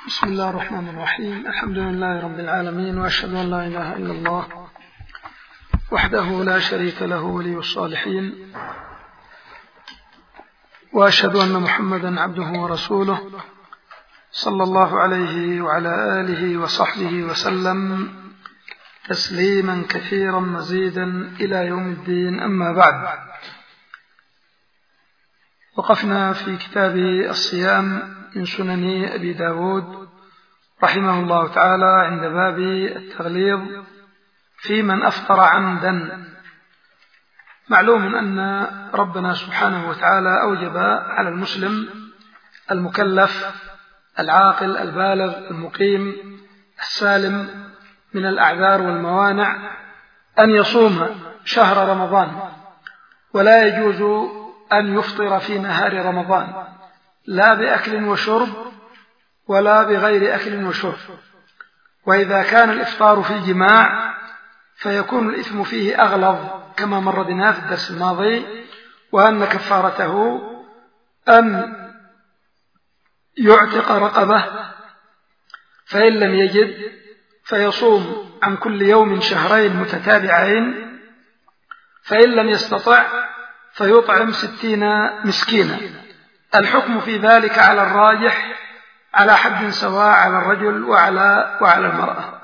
بسم الله الرحمن الرحيم. الحمد لله رب العالمين، وأشهد أن لا إله إلا الله وحده لا شريك له ولي الصالحين، وأشهد أن محمدا عبده ورسوله صلى الله عليه وعلى آله وصحبه وسلم تسليما كثيرا مزيدا إلى يوم الدين. أما بعد، وقفنا في كتاب الصيام من سنن أبي داود رحمه الله تعالى عند باب التغليظ في من أفطر عمدا. معلوم أن ربنا سبحانه وتعالى أوجب على المسلم المكلف العاقل البالغ المقيم السالم من الأعذار والموانع أن يصوم شهر رمضان، ولا يجوز أن يفطر في نهار رمضان لا بأكل وشرب ولا بغير أكل وشرب. وإذا كان الإفطار في الجماع فيكون الإثم فيه أغلظ كما مر بنا في الدرس الماضي، وأن كفارته أن يعتق رقبة، فإن لم يجد فيصوم عن كل يوم شهرين متتابعين، فإن لم يستطع فيطعم 60 مسكينا. الحكم في ذلك على الراجح على حد سواء على الرجل وعلى المرأة.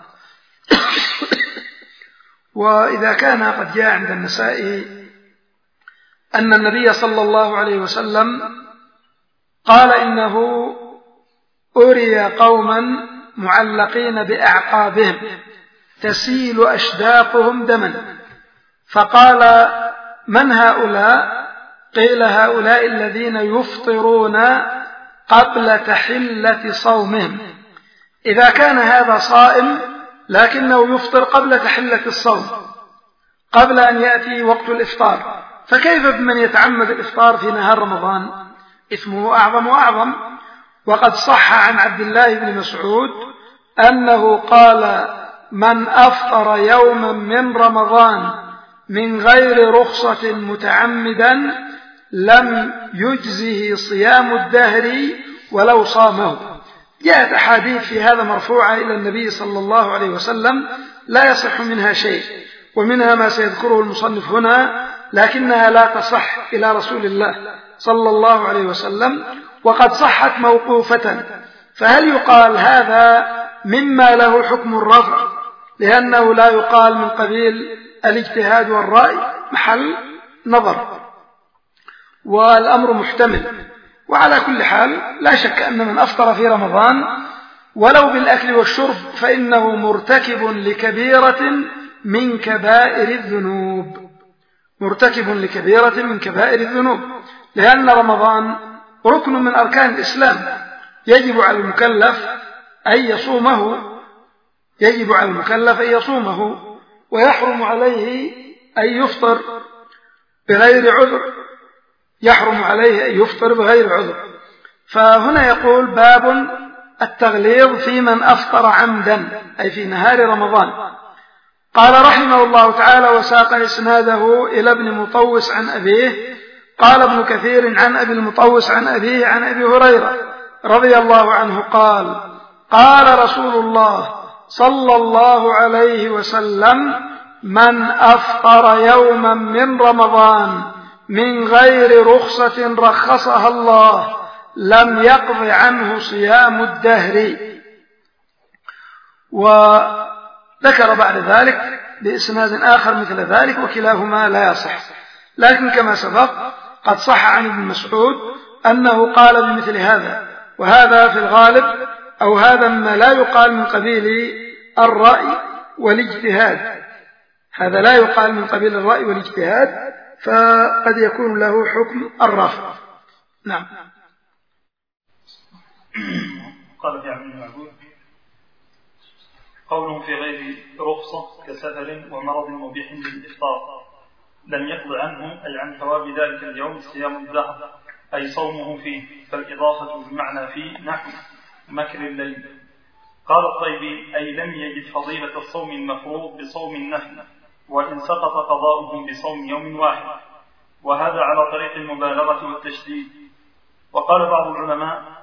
وإذا كان قد جاء عند النسائي أن النبي صلى الله عليه وسلم قال إنه أري قوما معلقين بأعقابهم تسيل أشداقهم دما، فقال: من هؤلاء؟ قيل: هؤلاء الذين يفطرون قبل تحلة صومهم. إذا كان هذا صائم لكنه يفطر قبل تحلة الصوم، قبل أن يأتي وقت الإفطار، فكيف بمن يتعمد الإفطار في نهار رمضان؟ إثمه أعظم وأعظم. وقد صح عن عبد الله بن مسعود أنه قال: من أفطر يوما من رمضان من غير رخصة متعمدا لم يجزه صيام الدهر ولو صامه. جاءت أحاديث في هذا مرفوعة إلى النبي صلى الله عليه وسلم لا يصح منها شيء، ومنها ما سيذكره المصنف هنا، لكنها لا تصح إلى رسول الله صلى الله عليه وسلم، وقد صحت موقوفة. فهل يقال هذا مما له حكم الرفع لأنه لا يقال من قبيل الاجتهاد والرأي؟ محل نظر، والأمر محتمل. وعلى كل حال لا شك أن من أفطر في رمضان ولو بالأكل والشرب فإنه مرتكب لكبيرة من كبائر الذنوب، مرتكب لكبيرة من كبائر الذنوب، لأن رمضان ركن من أركان الإسلام، يجب على المكلف أن يصومه، ويحرم عليه أن يفطر بغير عذر، فهنا يقول: باب التغليظ في من أفطر عمدا، أي في نهار رمضان. قال رحمه الله تعالى: وساق إسناده إلى ابن مطوس عن أبيه. قال ابن كثير عن أبي المطوس عن أبيه عن أبي هريرة رضي الله عنه قال: قال رسول الله صلى الله عليه وسلم: من أفطر يوما من رمضان من غير رخصة رخصها الله لم يقض عنه صيام الدهر. وذكر بعد ذلك بإسناد آخر مثل ذلك، وكلاهما لا يصح، لكن كما سبق قد صح عن ابن مسعود أنه قال بمثل هذا، وهذا في الغالب أو هذا ما لا يقال من قبيل الرأي والاجتهاد، هذا لا يقال من قبيل الرأي والاجتهاد، فقد يكون له حكم الرفع. نعم. قال في عبد المعبود: قوله في غير رخصة كسفر ومرض مبيح للإفطار لم يقض عنه، أي عن ثواب ذلك اليوم صيام الدهر، أي صومه فيه، فالإضافة بمعنى فيه نحو مكر الليل. قال الطيبي: أي لم يجد فضيلة الصوم المفروض بصوم النفل، وإن سقط قضاؤه بصوم يوم واحد، وهذا على طريق المبالغة والتشديد. وقال بعض العلماء: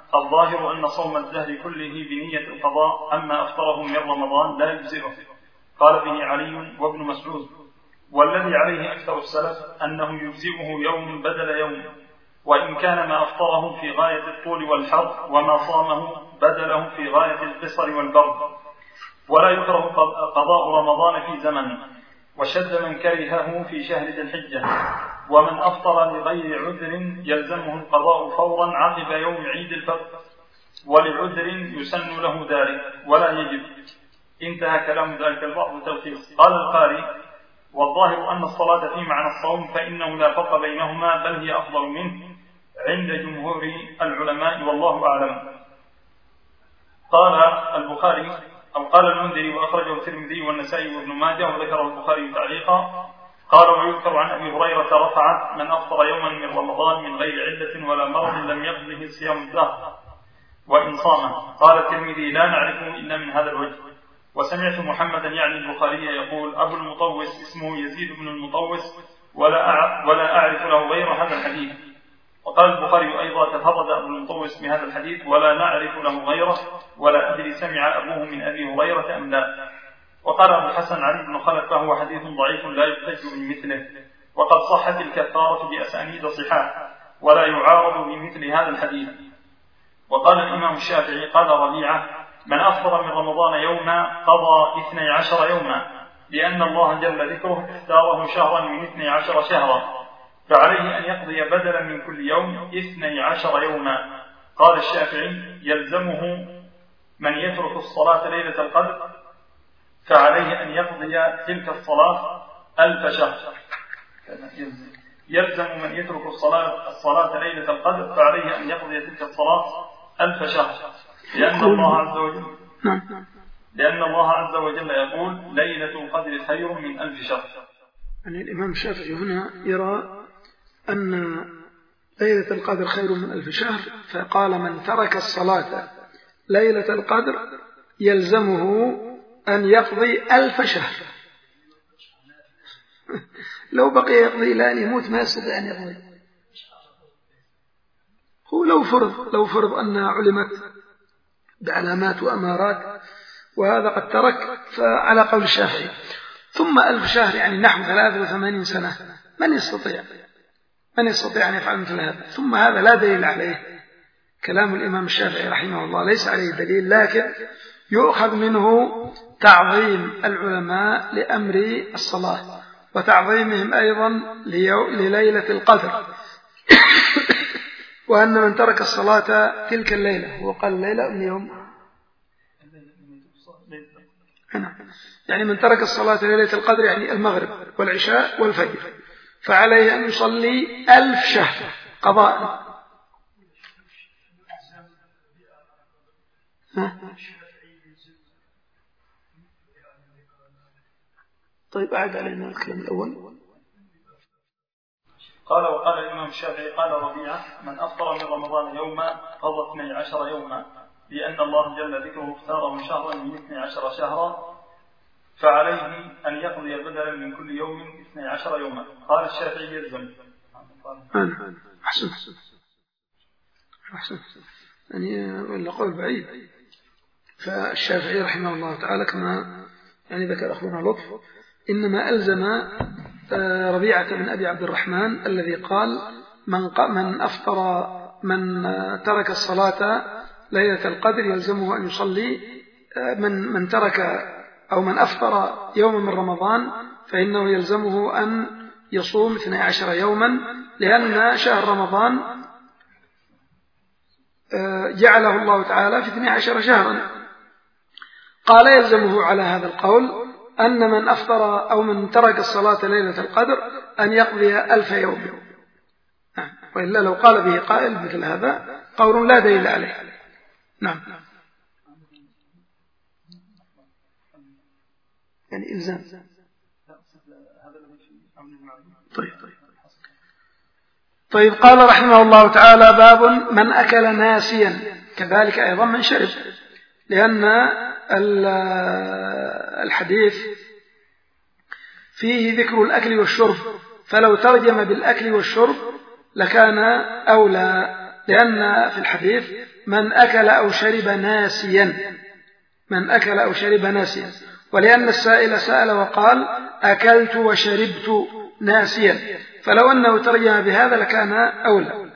الظاهر أن صوم الدهر كله بنية القضاء، أما أفطره من رمضان لا يجزئه. قال به علي وابن مسعود. والذي عليه أكثر السلف أنه يجزئه يوم بدل يوم، وإن كان ما أفطره في غاية الطول والحر وما صامه بدله في غاية القصر والبرد. ولا يكره قضاء رمضان في زمن، وشد من كرهه في شهر ذي الحجة. ومن أفطر لغير عذر يلزمه القضاء فورا عقب يوم عيد الفطر، ولعذر يسن له ذلك ولا يجب. انتهى كلام ذلك البعض تلخيص. قال القاري: والظاهر أن الصلاة في معنى الصوم فإنه لا فرق بينهما، بل هي أفضل منه عند جمهور العلماء، والله أعلم. قال البخاري أو قال المنذري وأخرجه الترمذي والنسائي وابن ماجه وذكره البخاري تعليقا. قال: ويذكر عن أبي هريرة رفعت: من أفطر يوما من رمضان من غير علة ولا مرض لم يقضه صيام الدهر وإن صامه. قال الترمذي: لا نعرفه إلا من هذا الوجه. وسمعت محمدا يعني البخاري يقول: أبو المطوس اسمه يزيد بن المطوس، ولا أعرف له غير هذا الحديث. وقال البخاري أيضا: تفرد أبو المطوس بهذا الحديث ولا نعرف له غيره، ولا أدري سمع أبوه من أبي هريرة أم لا. وقال أبو الحسن علي بن خلف: فهو حديث ضعيف لا يحتج من مثله، وقد صحت الكفارة بأسانيد صحاح، ولا يعارض بمثل هذا الحديث. وقال الإمام الشافعي: قال ربيعة: من أفطر من رمضان يوما قضى 12 يوما، لأن الله جل ذكره اختاره شهرا من 12 شهرا، فعليه أن يقضي بدلا من كل يوم 12 يوما. قال الشافعي: يلزمه من يترك الصلاة ليلة القدر، فعليه أن يقضي تلك الصلاة 1000 شهر. يلزم من يترك الصلاة ليلة القدر، فعليه أن يقضي تلك الصلاة 1000 شهر، لأن الله عز وجل يقول: ليلة القدر خير من 1000 شهر. يعني الإمام الشافعي هنا يرى أن ليلة القدر خير من 1000 شهر، فقال: من ترك الصلاة ليلة القدر يلزمه أن يقضي 1000 شهر. لو بقي يقضي إلى أن يموت ما يستطيع أن يقضي. هو لو فرض أن علمت بعلامات وأمارات وهذا قد ترك، فعلى قول الشافعي. ثم 1000 شهر يعني نحو 83 سنة، من يستطيع أن يفعل مثل هذا؟ ثم هذا لا دليل عليه. كلام الإمام الشافعي رحمه الله ليس عليه دليل، لكن يؤخذ منه تعظيم العلماء لأمر الصلاة، وتعظيمهم أيضا لليلة القدر، وأن من ترك الصلاة تلك الليلة، وقال الليلة اليوم، يعني من ترك الصلاة ليلة القدر يعني المغرب والعشاء والفجر، فعليه أن يصلي 1000 شهر قضاء. طيب أعد علينا الكلام الأول. قال: وقال الإمام الشافعي: قال ربيعة: من أفطر من رمضان يوما قضى 12 يوما، لأن الله جل ذكره اختاره شهرا من 12 شهرا، فعليه أن يقضي بدلا من كل يوم 12 يوما. قال الشافعي: يلزم. أحسن. يعني ولا قول بعيد. فالشافعي رحمه الله تعالى كما يعني ذكر أخونا لطف إنما ألزم ربيعة بن أبي عبد الرحمن الذي قال: من ترك الصلاة ليلة القدر يلزمه أن يصلي، من ترك أو من أفطر يوما من رمضان فإنه يلزمه أن يصوم 12 يوما، لأن شهر رمضان جعله الله تعالى في 12 شهرا. قال: يلزمه على هذا القول أن من أفطر أو من ترك الصلاة ليلة القدر أن يقضي 1000 يوم. وإلا لو قال به قائل مثل هذا قول لا دليل عليه. نعم، يعني إلزام. طيب قال رحمه الله تعالى: باب من أكل ناسيا، كذلك أيضا من شرب، لأن الحديث فيه ذكر الأكل والشرب، فلو ترجم بالأكل والشرب لكان أولى، لأن في الحديث من أكل أو شرب ناسيا، ولأن السائل سأل وقال أكلت وشربت ناسيا، فلو أنه ترجم بهذا لكان أولى.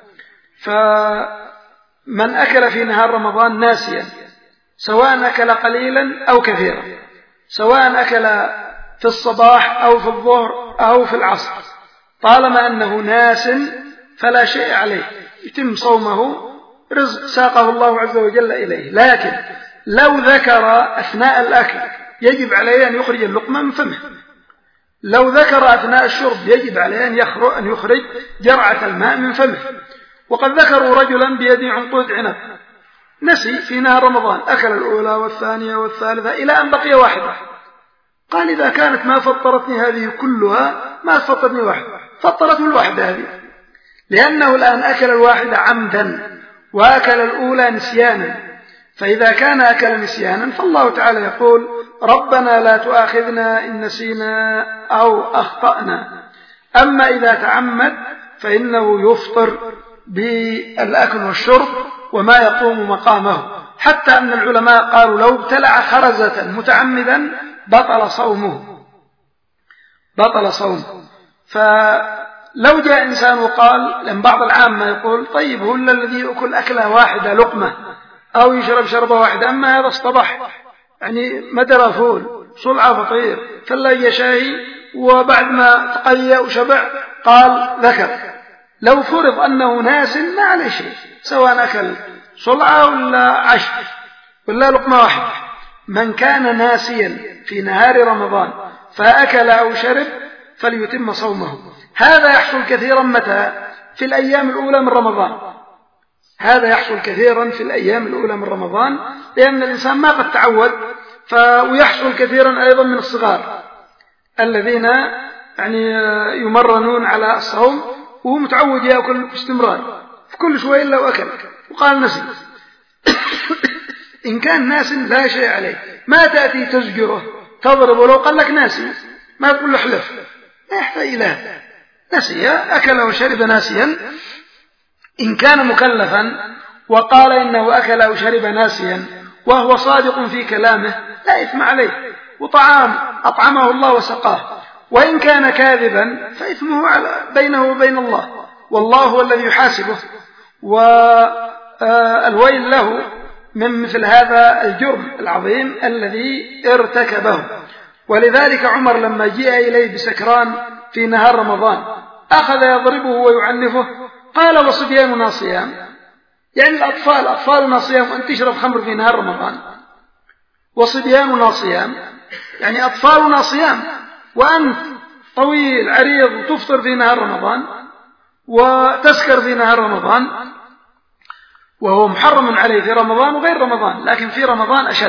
فمن أكل في نهار رمضان ناسيا، سواء أكل قليلا أو كثيرا، سواء أكل في الصباح أو في الظهر أو في العصر، طالما أنه ناس فلا شيء عليه، يتم صومه، رزق ساقه الله عز وجل إليه. لكن لو ذكر أثناء الأكل يجب عليه أن يخرج اللقمة من فمه، لو ذكر أثناء الشرب يجب عليه أن يخرج جرعة الماء من فمه. وقد ذكروا رجلا بيده عنقود عنب، نسي في نهار رمضان، أكل الأولى والثانية والثالثة إلى أن بقي واحدة، قال إذا كانت ما فطرتني هذه كلها ما فطرتني واحدة، فطرته الواحدة هذه، لأنه الآن أكل الواحدة عمدا وأكل الأولى نسيانا. فإذا كان أكل نسيانا فالله تعالى يقول ربنا لا تؤاخذنا إن نسينا أو أخطأنا. أما إذا تعمد فإنه يفطر بالأكل والشرب وما يقوم مقامه، حتى أن العلماء قالوا لو ابتلع خرزة متعمدا بطل صومه. فلو جاء إنسان وقال، لأن بعض العامة يقول طيب هو الذي يأكل أكلة واحدة لقمة أو يشرب شربة واحدة، أما هذا اصطبح يعني مدرى فول صلعة فطير ثلاجة شاهي وبعد ما تقيأ وشبع قال ذكر، لو فرض أنه ناس ما عليه شيء، سواء أكل صلعة ولا عشر ولا لقمة واحدة. من كان ناسيا في نهار رمضان فأكل أو شرب فليتم صومه. هذا يحصل كثيرا متى؟ في الأيام الأولى من رمضان، هذا يحصل كثيرا في الأيام الأولى من رمضان، لأن الإنسان ما قد تعود. ويحصل كثيرا أيضا من الصغار الذين يعني يمرنون على الصوم وهو متعود يأكل باستمرار، في كل شوية إلا وأكل وقال نسي. إن كان ناس لا شيء عليه، ما تأتي تزجره تضربه لو قال لك ناسي، ما تقول له احلف، لا يحتاج إلى هذا، نسي أكل وشرب ناسيا. إن كان مكلفا وقال إنه أكل أو شرب ناسيا وهو صادق في كلامه لا إثم عليه، وطعام أطعمه الله وسقاه. وإن كان كاذبا فإثمه بينه وبين الله، والله هو الذي يحاسبه، والويل له من مثل هذا الجرم العظيم الذي ارتكبه. ولذلك عمر لما جاء إليه بسكران في نهار رمضان أخذ يضربه ويعنفه، قال وصبياننا صيام، يعني أطفالنا صيام وأنت تشرب خمر في نهار رمضان، وصبياننا صيام يعني أطفالنا صيام وأنت طويل عريض وتفطر في نهار رمضان وتسكر في نهار رمضان، وهو محرم عليه في رمضان وغير رمضان، لكن في رمضان أشد.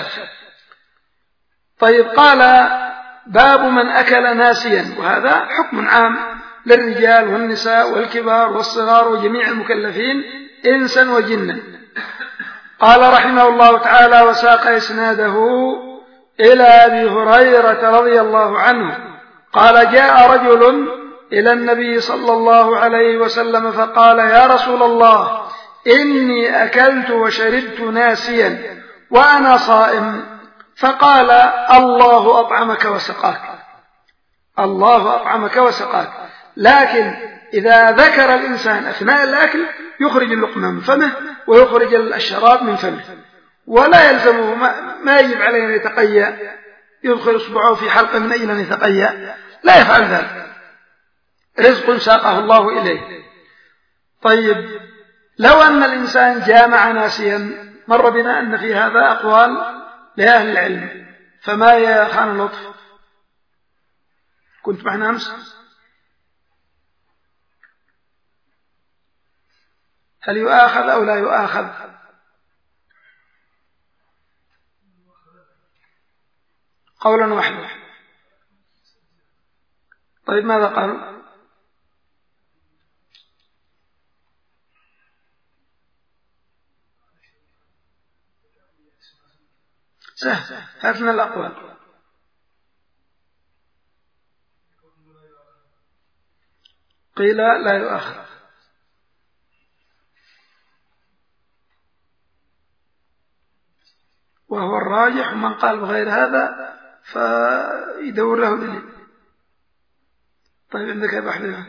طيب قال باب من أكل ناسيا، وهذا حكم عام للرجال والنساء والكبار والصغار وجميع المكلفين إنسا وجنا. قال رحمه الله تعالى وساق إسناده إلى أبي هريرة رضي الله عنه قال جاء رجل إلى النبي صلى الله عليه وسلم فقال يا رسول الله إني أكلت وشربت ناسيا وأنا صائم، فقال الله أطعمك وسقاك، الله أطعمك وسقاك. لكن إذا ذكر الإنسان أثناء الأكل يخرج اللقمة من فمه ويخرج الشراب من فمه، ولا يلزمه، ما يجب عليه أن يتقيأ يدخل إصبعه في حلقه من أجل أن يتقيأ، لا يفعل ذلك، رزق ساقه الله إليه. طيب لو أن الإنسان جامع ناسيا، مر بنا أن في هذا أقوال لأهل العلم، فما يا خان اللطف؟ كنت معنا أمس؟ هل يؤاخذ أو لا يؤاخذ؟ قولا واحدا. طيب ماذا قالوا؟ سهل، هاتنا الأقوال. قيل لا يؤاخذ. وهو الراجح، ومن قال بغير هذا فيدور له دليل. طيب عندك يا أبو حنيفة؟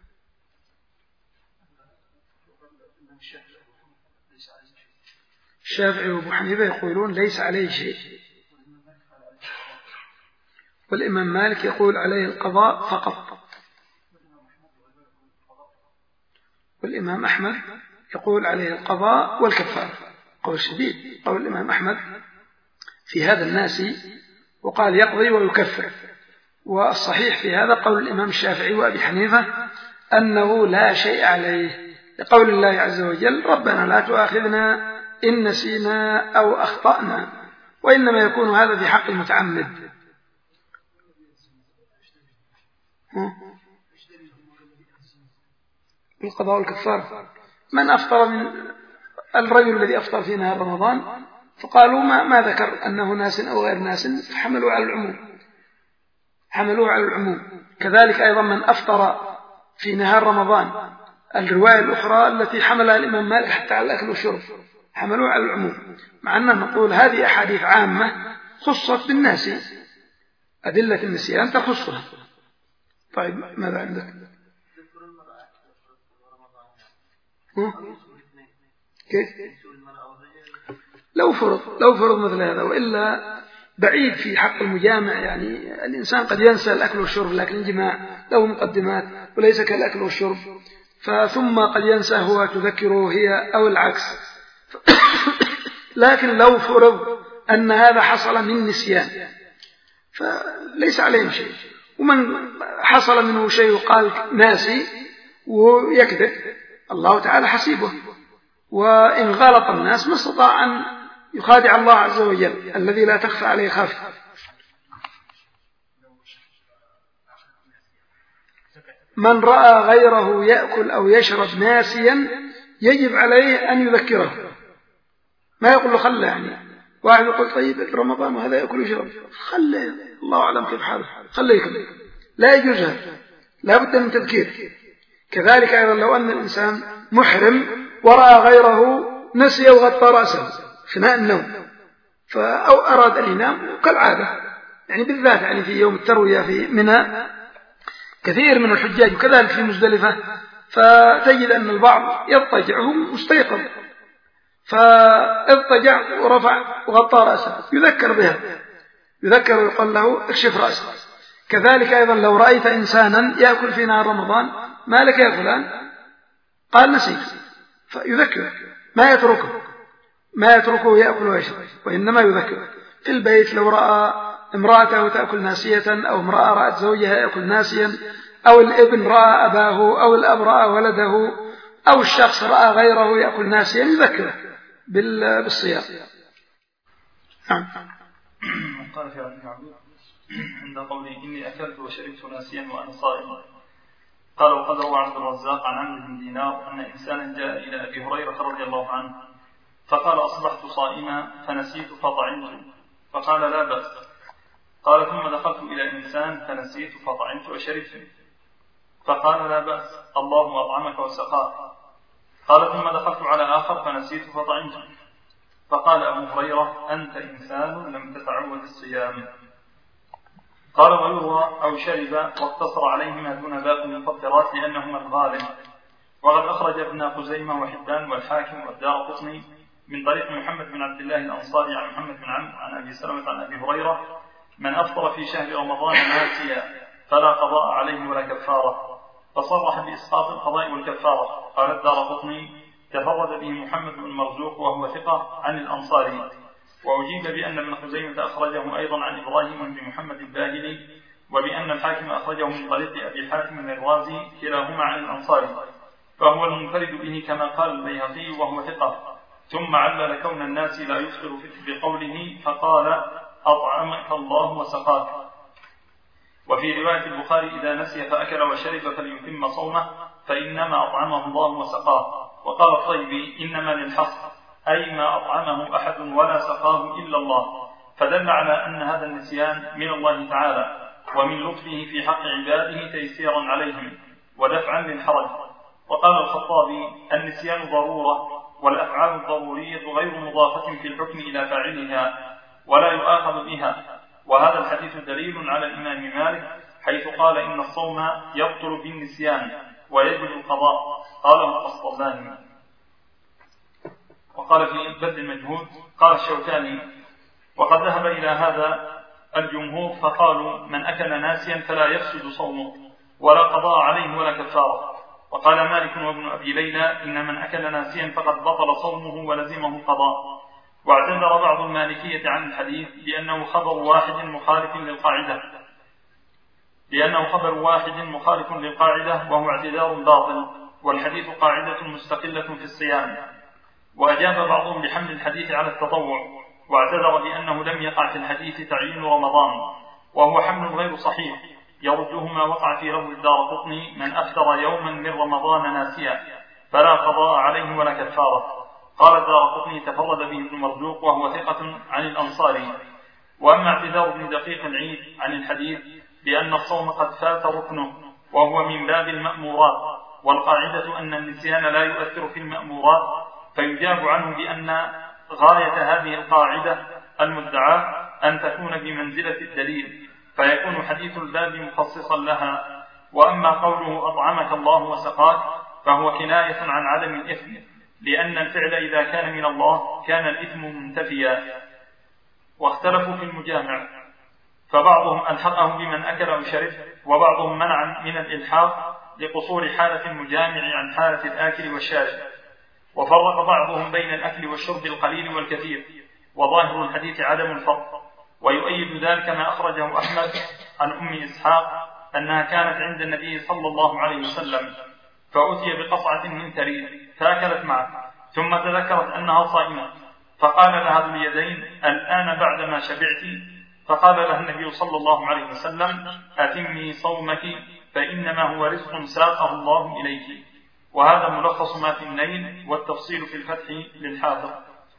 الشافعي وأبو حنيفة يقولون ليس عليه شيء، والإمام مالك يقول عليه القضاء فقط، والإمام أحمد يقول عليه القضاء والكفارة. قول شديد قول الإمام أحمد في هذا الناس، وقال يقضي ويكفر. والصحيح في هذا قول الإمام الشافعي وأبي حنيفة أنه لا شيء عليه، لقول الله عز وجل ربنا لا تؤاخذنا إن نسينا أو أخطأنا، وإنما يكون هذا في حق المتعمد. القضاء والكفارة من أفطر من الرجل الذي أفطر في نهار رمضان فقالوا ما ذكر أنه ناس أو غير ناس، فحملوا على العموم، حملوه على العموم. كذلك أيضا من أفطر في نهار رمضان، الرواية الأخرى التي حملها الإمام مالك حتى على الأكل والشرب حملوه على العموم، مع أننا نقول هذه أحاديث عامة خصت بالناس، أدلة النسيان تخصها. طيب ماذا عندك؟ كيف؟ لو فرض مثل هذا، وإلا بعيد في حق المجامع. يعني الإنسان قد ينسى الأكل والشرب، لكن الجماع له مقدمات وليس كالأكل والشرب، ثم قد ينسى هو تذكره هي أو العكس. لكن لو فرض أن هذا حصل من نسيان فليس عليهم شيء، ومن حصل منه شيء وقال ناسي ويكذب الله تعالى حسيبه، وإن غلط الناس ما استطاع أن يخادع الله عز وجل الذي لا تخفى عليه خافة. من رأى غيره يأكل أو يشرب ناسيا يجب عليه أن يذكره، ما يقول له خله. يعني واحد يقول طيب رمضان وهذا يأكل ويشرب، خله الله أعلم كيف حاله، خله يكمل، لا يجوز هذا، لا بد من تذكير. كذلك أيضا لو أن الإنسان محرم ورأى غيره نسي وغطى رأسه أثناء النوم أو أراد أن ينام كالعادة، يعني بالذات يعني في يوم التروية في منى كثير من الحجاج وكذلك في مزدلفة، فتجد أن البعض يضطجع وهو مستيقظ، فاضطجع ورفع وغطى رأسه، يذكر بها، يذكر ويقول له اكشف رأسه. كذلك أيضا لو رأيت إنسانا يأكل في نهار رمضان، ما لك يا فلان؟ قال نسيت، فيذكر، ما يتركه يأكل ويشرب، وإنما يذكر. في البيت لو رأى امرأته تأكل ناسية، أو امرأة رأت زوجها يأكل ناسيا، أو الابن رأى أباه، أو الأب رأى ولده، أو الشخص رأى غيره يأكل ناسيا، يذكره بالصيام. نعم. قال في عبد العبود عند قوله إني أكلت وشربت ناسيا وأنا صائم، قال وقد روى عبد الرزاق عن عمرو بن دينار أن إنسانا جاء إلى أبي هريرة رضي الله عنه فقال أصبحت صائما فنسيت فطعمت، فقال لا بأس. قال ثم دخلت إلى إنسان فنسيت فطعمت وشربت، فقال لا بأس، الله أطعمك وسقاك. قال ثم دخلت على آخر فنسيت فطعمت، فقال أبو هريرة أنت إنسان لم تتعود الصيام. قال ويروى أو شرب واقتصر عليهما دون باقي المفطرات لأنهما الغالب. وقد أخرج ابن خزيمة وحبان والحاكم والدارقطني من طريق محمد بن عبد الله الأنصاري عن محمد بن عمرو عن أبي سلمة عن أبي هريرة من أفطر في شهر رمضان ناسيا فلا قضاء عليه ولا كفارة، فصرح بإسقاط القضاء والكفارة. قال الدارقطني تفرد به محمد بن مرزوق وهو ثقة عن الأنصاري. وأجيب بأن ابن خزيمة أخرجه أيضا عن إبراهيم بن محمد الباهلي، وبأن الحاكم أخرجه من طريق أبي حاتم الرازي كلاهما عن الأنصاري، فهو المنفرد به كما قال البيهقي وهو ثقة. ثم علل كون الناس لا يفطر بقوله فقال أطعمك الله وسقاك. وفي رواية البخاري إذا نسي فأكل وشرب فليتم صومه فإنما أطعمه الله وسقاه. وقال الطيبي إنما للحصر أي ما أطعمه أحد ولا سقاه إلا الله، فدل على أن هذا النسيان من الله تعالى ومن لطفه في حق عباده تيسيرا عليهم ودفعا للحرج. وقال الخطابي النسيان ضرورة، والأفعال الضرورية غير مضافة في الحكم إلى فاعلها، ولا يؤاخذ بها. وهذا الحديث دليل على الإمام مالك حيث قال إن الصوم يبطل بالنسيان ويجب القضاء، قاله القسطلاني. وقال في بذل المجهود قال الشوكاني: وقد ذهب إلى هذا الجمهور فقالوا من أكل ناسيا فلا يفسد صومه ولا قضاء عليه ولا كفارة. وقال مالك وابن أبي ليلى إن من أكل ناسيا فقد بطل صومه ولزمه القضاء. واعتذر بعض المالكية عن الحديث بأنه خبر واحد مخالف للقاعدة وهو اعتذار باطل، والحديث قاعدة مستقلة في الصيام. وأجاب بعضهم بحمل الحديث على التطوع، واعتذر بأنه لم يقع في الحديث تعيين رمضان، وهو حمل غير صحيح يرده ما وقع في روي الدارقطني: من أفطر يوما من رمضان ناسيا فلا قضاء عليه ولا كفارة. قال الدارقطني: تفرد به ابن مرزوق وهو ثقة عن الأنصاري. وأما اعتذار ابن دقيق العيد عن الحديث بأن الصوم قد فات ركنه وهو من باب المأمورات، والقاعدة أن النسيان لا يؤثر في المأمورات، فيجاب عنه بأن غاية هذه القاعدة المدعاة أن تكون بمنزلة الدليل، فيكون حديث الباب مخصصا لها. وأما قوله أطعمك الله وسقاك فهو كناية عن عدم الإثم، لأن الفعل إذا كان من الله كان الإثم منتفيا. واختلفوا في المجامع، فبعضهم ألحقه بمن أكل أو شرب، وبعضهم منع من الإلحاق لقصور حالة المجامع عن حالة الآكل والشارب. وفرق بعضهم بين الأكل والشرب القليل والكثير، وظاهر الحديث عدم الفرق. ويؤيد ذلك ما أخرجه أحمد عن أم إسحاق أنها كانت عند النبي صلى الله عليه وسلم فأتي بقطعة من ثريد فأكلت معه، ثم تذكرت أنها صائمة، فقال لها ذو اليدين: الآن بعدما شبعت؟ فقال لها النبي صلى الله عليه وسلم: أتمي صومك فإنما هو رزق ساقه الله إليك. وهذا ملخص ما في النيل، والتفصيل في الفتح للحافظ.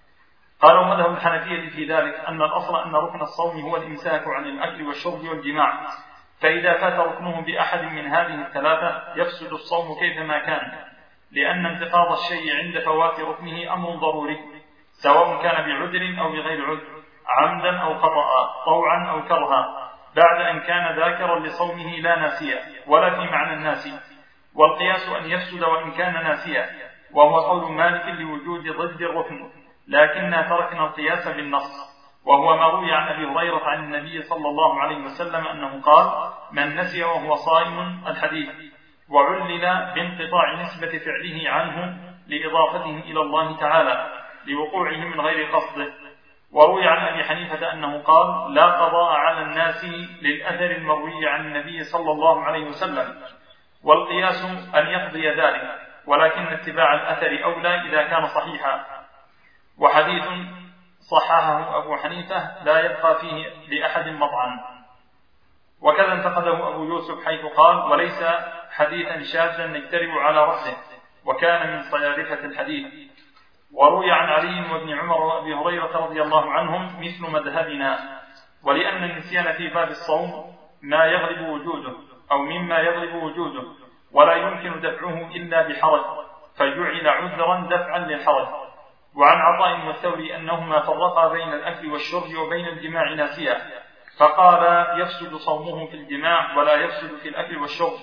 قالوا مذهب الحنفية في ذلك أن الأصل أن ركن الصوم هو الإمساك عن الأكل والشرب والجماع، فإذا فات ركنه بأحد من هذه الثلاثة يفسد الصوم كيفما كان، لأن انتقاض الشيء عند فوات ركنه أمر ضروري، سواء كان بعذر أو بغير عذر، عمدا أو خطأ، طوعا أو كرها، بعد أن كان ذاكرا لصومه لا ناسيا ولا في معنى الناسي. والقياس أن يفسد وإن كان ناسيا، وهو قول مالك لوجود ضد الركن، لكننا تركنا القياس بالنص، وهو ما روي عن أبي هريرة عن النبي صلى الله عليه وسلم أنه قال: من نسي وهو صائم الحديث، وعلل بانقطاع نسبة فعله عنه لإضافته إلى الله تعالى لوقوعه من غير قصده. وروي عن أبي حنيفة أنه قال: لا قضاء على الناس للأثر المروي عن النبي صلى الله عليه وسلم. والقياس أن يقضي ذلك، ولكن اتباع الأثر أولى إذا كان صحيحا. وحديث صححه أبو حنيفة لا يبقى فيه لأحد مطعن. وكذا انتقده أبو يوسف حيث قال: وليس حديثا شاذا نجترب على رأسه، وكان من صيارفة الحديث. وروي عن علي وابن عمر وأبي هريرة رضي الله عنهم مثل مذهبنا. ولأن النسيان في باب الصوم ما يغلب وجوده أو مما يغلب وجوده، ولا يمكن دفعه إلا بحرج، فجعل عذرا دفعا للحرج. وعن عطاء والثوري أنهما فرقا بين الأكل والشرب وبين الجماع ناسيا، فقال: يفسد صومه في الجماع ولا يفسد في الأكل والشرب،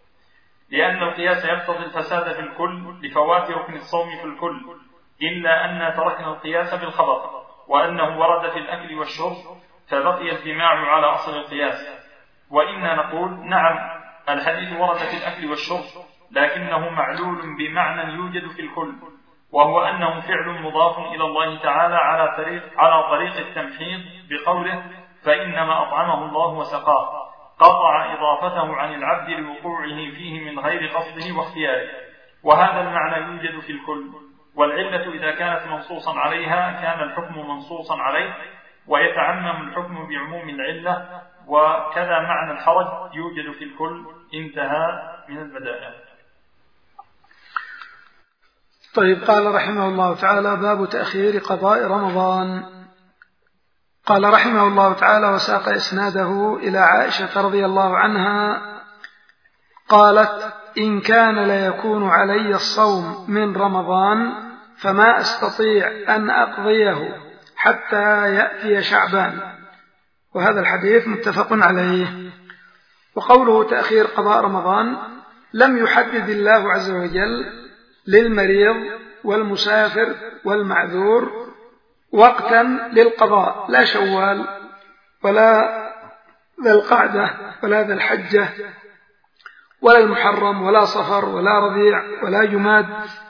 لأن القياس يقتضي الفساد في الكل لفوات ركن الصوم في الكل، إلا أن تركنا القياس بالخبر، وأنه ورد في الأكل والشرب فبقي الجماع على أصل القياس. وإنا نقول: نعم، الحديث ورد في الأكل والشرب، لكنه معلول بمعنى يوجد في الكل، وهو أنه فعل مضاف إلى الله تعالى على طريق التمحيض بقوله: فإنما أطعمه الله وسقاه، قطع إضافته عن العبد لوقوعه فيه من غير قصده واختياره. وهذا المعنى يوجد في الكل، والعلة إذا كانت منصوصا عليها كان الحكم منصوصا عليه، ويتعمم الحكم بعموم العلة. وكذا معنى الحرج يوجد في الكل. انتهى من البدائع. طيب، قال رحمه الله تعالى: باب تأخير قضاء رمضان. قال رحمه الله تعالى: وساق إسناده إلى عائشة رضي الله عنها قالت: إن كان ليكون علي الصوم من رمضان فما أستطيع أن أقضيه حتى يأتي شعبان. وهذا الحديث متفق عليه. وقوله تأخير قضاء رمضان لم يحدد الله عز وجل للمريض والمسافر والمعذور وقتا للقضاء، لا شوال ولا ذا القعدة ولا ذا الحجة ولا المحرم ولا صفر ولا ربيع ولا جماد،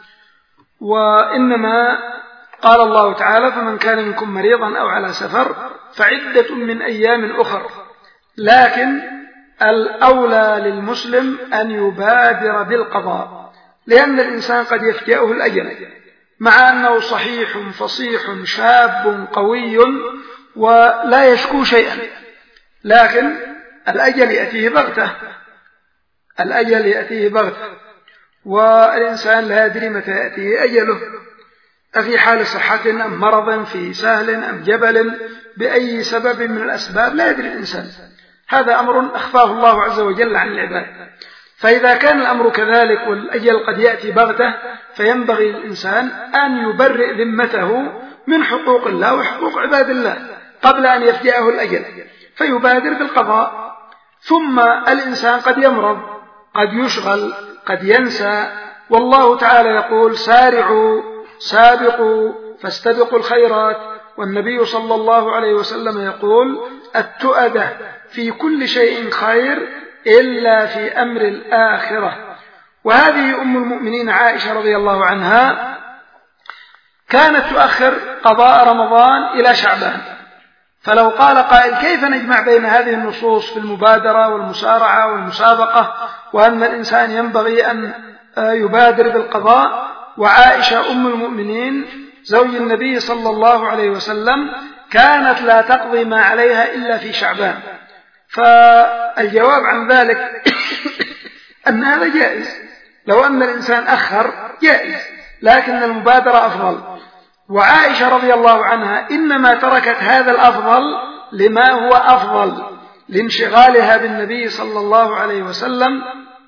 وإنما قال الله تعالى فمن كان منكم مريضا أو على سفر فعدة من أيام أخر. لكن الأولى للمسلم أن يبادر بالقضاء، لأن الإنسان قد يفجأه الأجل مع أنه صحيح فصيح شاب قوي ولا يشكو شيئا، لكن الأجل يأتيه بغتة، الأجل يأتيه بغتة، والإنسان لا يدري متى يأتيه أجله، أفي حال صحة أم مرض، في سهل أم جبل، بأي سبب من الأسباب لا يدري الإنسان. هذا أمر أخفاه الله عز وجل عن العباد. فإذا كان الأمر كذلك والأجل قد يأتي بغتة فينبغي للإنسان أن يبرئ ذمته من حقوق الله وحقوق عباد الله قبل أن يفجأه الأجل، فيبادر بالقضاء. ثم الإنسان قد يمرض، قد يشغل، قد ينسى، والله تعالى يقول سارعوا سابقوا فاستبقوا الخيرات، والنبي صلى الله عليه وسلم يقول التؤدة في كل شيء خير إلا في أمر الآخرة. وهذه أم المؤمنين عائشة رضي الله عنها كانت تؤخر قضاء رمضان إلى شعبان، فلو قال قائل كيف نجمع بين هذه النصوص في المبادرة والمسارعة والمسابقة وأن الإنسان ينبغي أن يبادر بالقضاء، وعائشة أم المؤمنين زوج النبي صلى الله عليه وسلم كانت لا تقضي ما عليها إلا في شعبان؟ فالجواب عن ذلك أن هذا جائز، لو أن الإنسان أخر جائز، لكن المبادرة أفضل. وعائشة رضي الله عنها إنما تركت هذا الأفضل لما هو أفضل، لانشغالها بالنبي صلى الله عليه وسلم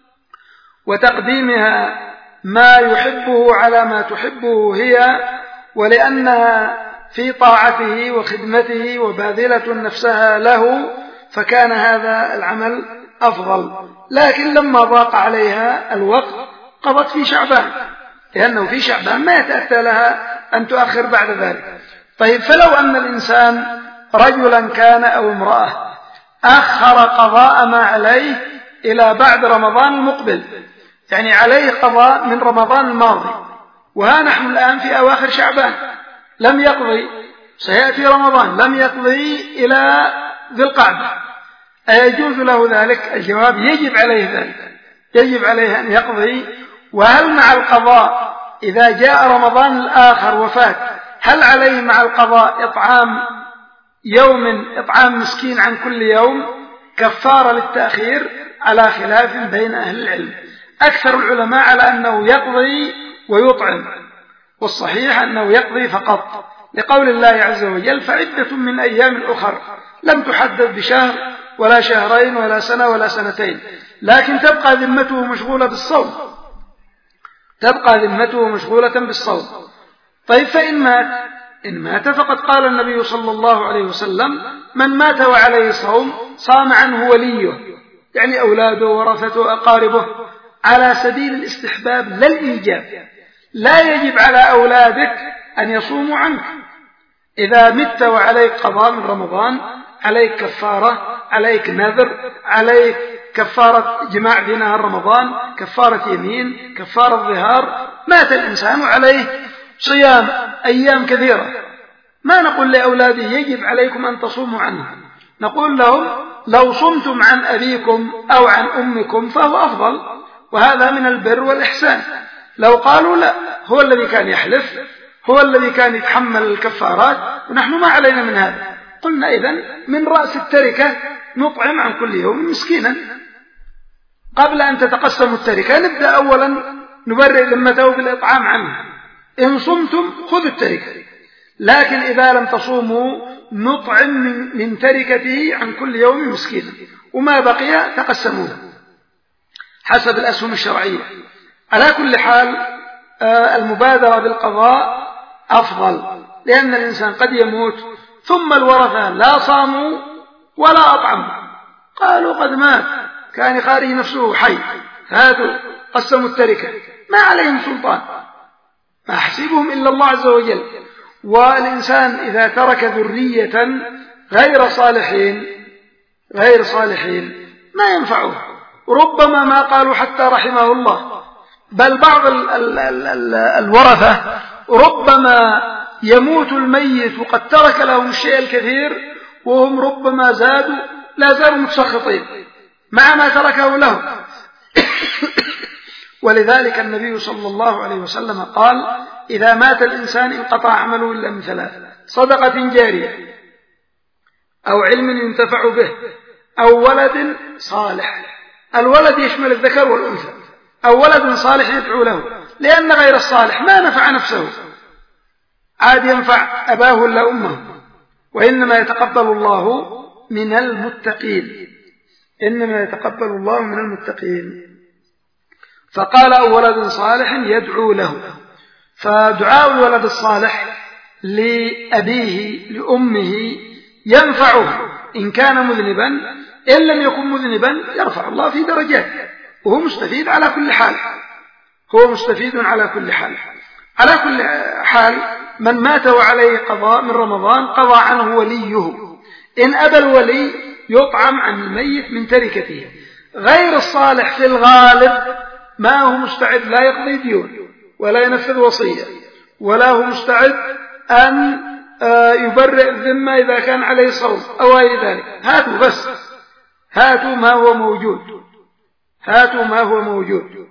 وتقديمها ما يحبه على ما تحبه هي، ولأنها في طاعته وخدمته وباذلة نفسها له، فكان هذا العمل أفضل. لكن لما ضاق عليها الوقت قضت في شعبان، لأنه في شعبان ما يتأتى لها أن تؤخر بعد ذلك. طيب، فلو أن الإنسان رجلا كان أو امرأة أخر قضاء ما عليه إلى بعد رمضان المقبل، يعني عليه قضاء من رمضان الماضي، وها نحن الآن في أواخر شعبان لم يقضي، سيأتي رمضان لم يقضي إلى ذي القعدة، أيجوز له ذلك؟ الجواب يجب عليه ذلك، يجب عليه أن يقضي. وهل مع القضاء إذا جاء رمضان الآخر وفات هل عليه مع القضاء إطعام يوم، إطعام مسكين عن كل يوم، كفارة للتأخير؟ على خلاف بين أهل العلم. أكثر العلماء على أنه يقضي ويطعم، والصحيح أنه يقضي فقط، لقول الله عز وجل فعدة من أيام أخر، لم تحدد بشهر ولا شهرين ولا سنة ولا سنتين، لكن تبقى ذمته مشغولة بالصوم، تبقى ذمته مشغولة بالصوم. طيب، فإن مات فقد قال النبي صلى الله عليه وسلم من مات وعليه صوم صام عنه وليه، يعني أولاده ورثته أقاربه، على سبيل الاستحباب لا الإيجاب. لا يجب على أولادك أن يصوموا عنك. إذا مت وعليك قضاء من رمضان عليك كفارة، عليك نذر، عليك كفارة جماع في نهار رمضان، كفارة يمين، كفارة ظهار. مات الإنسان وعليه صيام أيام كثيرة، ما نقول لأولادي يجب عليكم أن تصوموا عنه، نقول لهم لو صمتم عن أبيكم أو عن أمكم فهو أفضل، وهذا من البر والإحسان. لو قالوا لا، هو الذي كان يحلف، هو الذي كان يتحمل الكفارات ونحن ما علينا من هذا، قلنا إذن من رأس التركة نطعم عن كل يوم مسكينا. قبل أن تتقسم التركة نبدأ أولا نبرئ ذمته بالإطعام عنه، إن صمتم خذوا التركة، لكن إذا لم تصوموا نطعم من تركته عن كل يوم مسكينا، وما بقي تقسموه حسب الأسهم الشرعية. على كل حال المبادرة بالقضاء أفضل، لأن الإنسان قد يموت ثم الورثة لا صاموا ولا أطعموا، قالوا قد مات كان يخارج نفسه حي، هاتوا قسموا التركة، ما عليهم سلطان، ما حسيبهم إلا الله عز وجل. والإنسان إذا ترك ذرية غير صالحين ما ينفعه، ربما ما قالوا حتى رحمه الله، بل بعض الورثة ربما يموت الميت وقد ترك لهم الشيء الكثير وهم ربما لا زالوا متسخطين مع ما تركه لهم. ولذلك النبي صلى الله عليه وسلم قال: إذا مات الإنسان انقطع عمله إلا من ثلاث: صدقة جارية، أو علم ينتفع به، أو ولد صالح. الولد يشمل الذكر والأنثى، أو ولد صالح يدعو له، لأن غير الصالح ما نفع نفسه، عاد ينفع أباه ولا أمه. وإنما يتقبل الله من المتقين، إنما يتقبل الله من المتقين. فقال: أو ولد صالح يدعو له. فدعاء الولد الصالح لأبيه لأمه ينفعه إن كان مذنبا، إن لم يكن مذنبا يرفع الله في درجات، وهو مستفيد على كل حال، هو مستفيد على كل حال. على كل حال من مات وعليه قضاء من رمضان قضى عنه وليه، إن أبى الولي يطعم عن الميت من تركته. غير الصالح في الغالب ما هو مستعد لا يقضي ديون ولا ينفذ وصية، ولا هو مستعد أن يبرئ الذمة إذا كان عليه صوم أو غير ذلك. هاتوا بس، هاتوا ما هو موجود، هاتوا ما هو موجود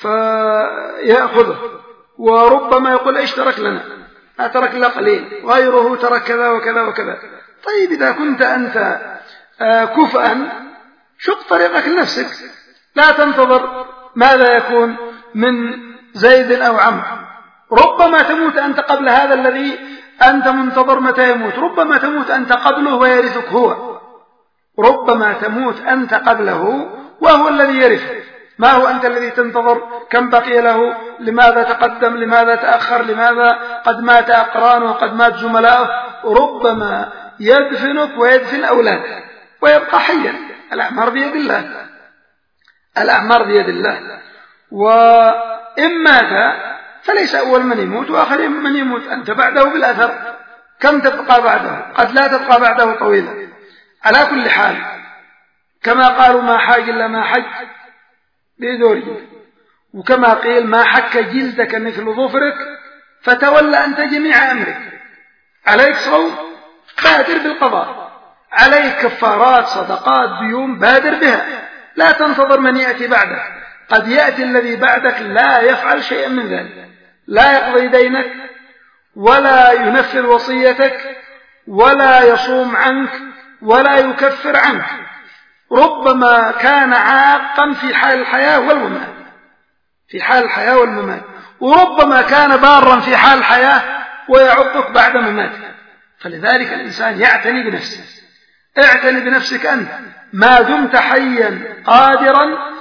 فيأخذه. وربما يقول: إيش ترك لنا؟ ترك لنا قليل، غيره ترك كذا وكذا وكذا. طيب إذا كنت أنت كفءا شق طريقك لنفسك، لا تنتظر ماذا يكون من زيد أو عمرو. ربما تموت أنت قبل هذا الذي أنت منتظر متى يموت، ربما تموت أنت قبله ويرثك هو، ربما تموت أنت قبله وهو الذي يرثك، ما هو أنت الذي تنتظر كم بقي له، لماذا تقدم، لماذا تأخر، لماذا قد مات أقرانه وقد مات زملائه. ربما يدفنك ويدفن أولادك ويبقى حيا. الأعمار بيد الله، الأعمار بيد الله. وإن مات فليس أول من يموت وآخر من يموت، أنت بعده بالأثر. كم تبقى بعده؟ قد لا تبقى بعده طويلا. على كل حال كما قالوا: ما حاج إلا ما حج بذوري، وكما قيل: ما حك جلدك مثل ظفرك فتولى أنت جميع أمرك. عليك صوم، بادر بالقضاء، عليك كفارات صدقات ديون، بادر بها، لا تنتظر من يأتي بعدك. قد يأتي الذي بعدك لا يفعل شيئا من ذلك، لا يقضي دينك ولا ينفذ وصيتك ولا يصوم عنك ولا يكفر عنك. ربما كان عاقا في حال الحياة والممات، في حال الحياة والممات، وربما كان بارا في حال الحياة ويعقك بعد مماتك. فلذلك الإنسان يعتني بنفسه، اعتني بنفسك أنت ما دمت حيا قادرا.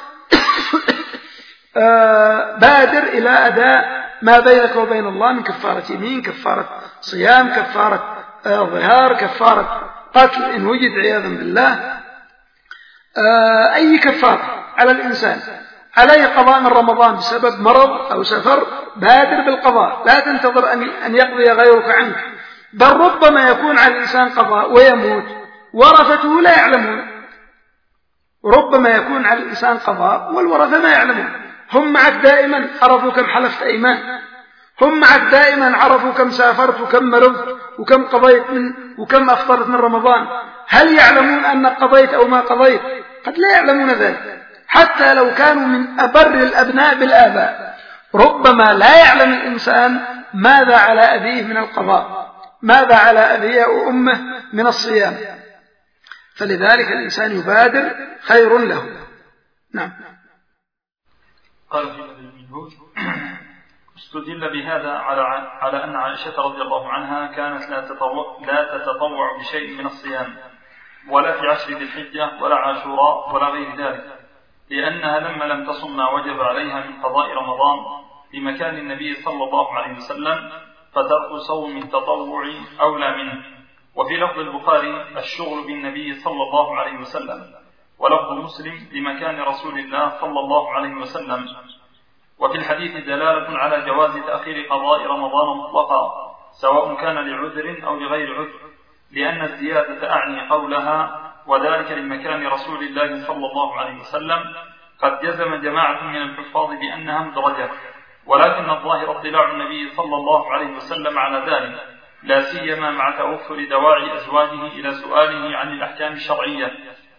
بادر إلى أداء ما بينك وبين الله من كفارة يمين، كفارة صيام، كفارة ظهار، كفارة قتل إن وجد عياذا بالله. أي كفارة على الإنسان. عليه قضاء من رمضان بسبب مرض أو سفر، بادر بالقضاء، لا تنتظر أن يقضي غيرك عنك. بل ربما يكون على الإنسان قضاء ويموت ورثته لا يعلمون، ربما يكون على الإنسان قضاء والورثة ما يعلمون. هم معك دائما عرفوا كم حلفت أيمان، هم معك دائما عرفوا كم سافرت وكم مرضت وكم قضيت وكم أفطرت من رمضان. هل يعلمون أنك قضيت أو ما قضيت؟ قد لا يعلمون ذلك، حتى لو كانوا من أبر الأبناء بالآباء. ربما لا يعلم الإنسان ماذا على أبيه من القضاء، ماذا على أبيه وأمه من الصيام. فلذلك الإنسان يبادر، خير له. نعم. قال في المنهوج: استدل بهذا على أن عائشة رضي الله عنها كانت لا تتطوع بشيء من الصيام، ولا في عشر ذي الحجة ولا عاشوراء ولا غير ذلك، لأنها لما لم تصم ما وجب عليها من قضاء رمضان لمكان النبي صلى الله عليه وسلم فترك صوم التطوع أولى منه. وفي لفظ البخاري الشغل بالنبي صلى الله عليه وسلم، ولفظ مسلم لمكان رسول الله صلى الله عليه وسلم. وفي الحديث دلالة على جواز تأخير قضاء رمضان مطلقا سواء كان لعذر أو لغير عذر، لأن الزيادة أعني قولها وذلك لمكان رسول الله صلى الله عليه وسلم. قد جزم جماعة من الحفاظ بأنها مدرجة، ولكن الظاهر اطلاع النبي صلى الله عليه وسلم على ذلك، لا سيما مع توفر دواعي أزواجه إلى سؤاله عن الأحكام الشرعية،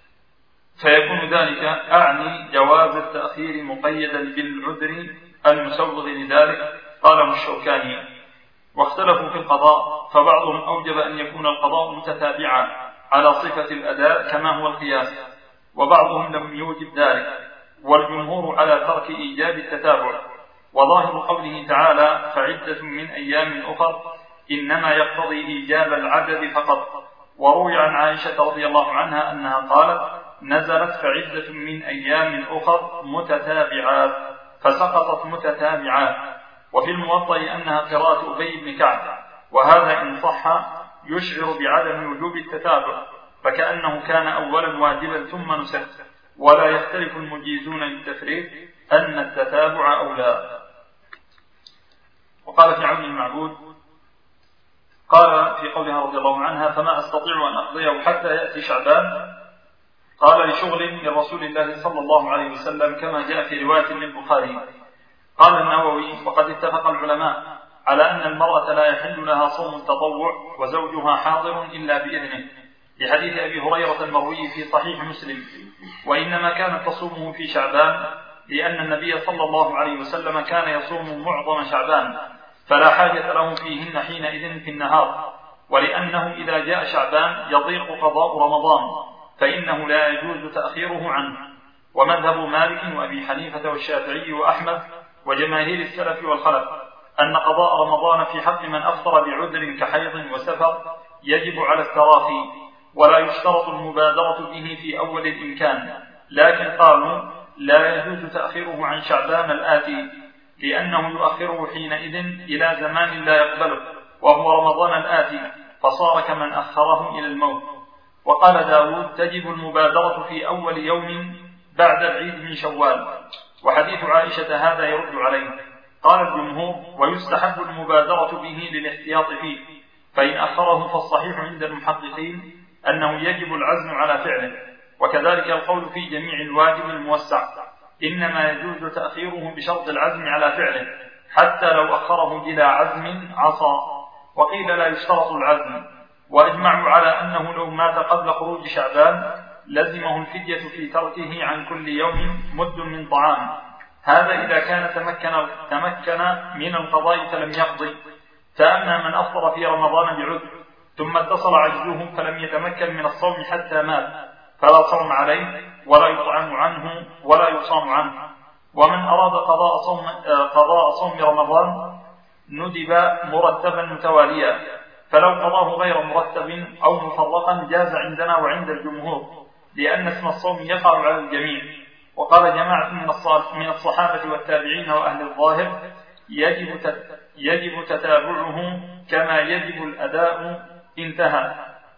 فيكون ذلك أعني جواز التأخير مقيدا بالعذر المسوغ لذلك. قاله الشوكاني. واختلفوا في القضاء، فبعضهم أوجب أن يكون القضاء متتابعا على صفة الأداء كما هو القياس، وبعضهم لم يوجب ذلك، والجمهور على ترك إيجاب التتابع. وظاهر قوله تعالى فعدة من أيام أخر إنما يقتضي إيجاب العدد فقط. وروي عن عائشة رضي الله عنها أنها قالت نزلت فعدة من أيام أخر متتابعات، فسقطت متتابعات. وفي الموطأ أنها قراءة أبي بن كعب، وهذا إن صح يشعر بعدم وجوب التتابع، فكأنه كان أولا واجبا ثم نسخ. ولا يختلف المجيزون للتفريق أن التتابع أولى. وقال في عون المعبود قال في قولها رضي الله عنها فما أستطيع أن أقضيه حتى يأتي شعبان، قال لشغل لرسول الله صلى الله عليه وسلم كما جاء في رواية للبخاري. قال النووي وقد اتفق العلماء على أن المرأة لا يحل لها صوم التطوع وزوجها حاضر إلا بإذنه، لحديث أبي هريرة المروي في صحيح مسلم، وإنما كانت تصومه في شعبان لأن النبي صلى الله عليه وسلم كان يصوم معظم شعبان، فلا حاجة له فيهن حينئذ في النهار، ولأنه إذا جاء شعبان يضيق قضاء رمضان فإنه لا يجوز تأخيره عنه. ومذهب مالك وأبي حنيفة والشافعي وأحمد وجماهير السلف والخلف أن قضاء رمضان في حق من أفطر بعذر كحيض وسفر يجب على التراخي، ولا يشترط المبادرة به في أول الإمكان، لكن قالوا لا يجوز تأخيره عن شعبان الآتي، لأنه يؤخره حينئذ إلى زمان لا يقبله وهو رمضان الآتي، فصار كمن أخره إلى الموت. وقال داود تجب المبادرة في أول يوم بعد العيد من شوال، وحديث عائشة هذا يرد عليه. قال الجمهور ويستحب المبادرة به للاحتياط فيه، فإن أخره فالصحيح عند المحققين أنه يجب العزم على فعله، وكذلك القول في جميع الواجب الموسع، إنما يجوز تأخيره بشرط العزم على فعله، حتى لو أخره بلا عزم عصى. وقيل لا يشترط العزم، وأجمعوا على أنه لو مات قبل خروج شعبان لزمه الفدية في تركه عن كل يوم مد من طعام، هذا إذا كان تمكن من القضاء فلم يقضي. فأما من أفطر في رمضان بعذر ثم اتصل عجزه فلم يتمكن من الصوم حتى مات فلا صوم عليه ولا يطعم عنه ولا يصام عنه. ومن أراد قضاء صوم رمضان ندب مرتبا متواليا، فلو قضاه غير مرتب أو مفرقا جاز عندنا وعند الجمهور، لأن اسم الصوم يقع على الجميع. وقال جماعة من الصحابة والتابعين وأهل الظاهر يجب تتابعه كما يجب الأداء، انتهى.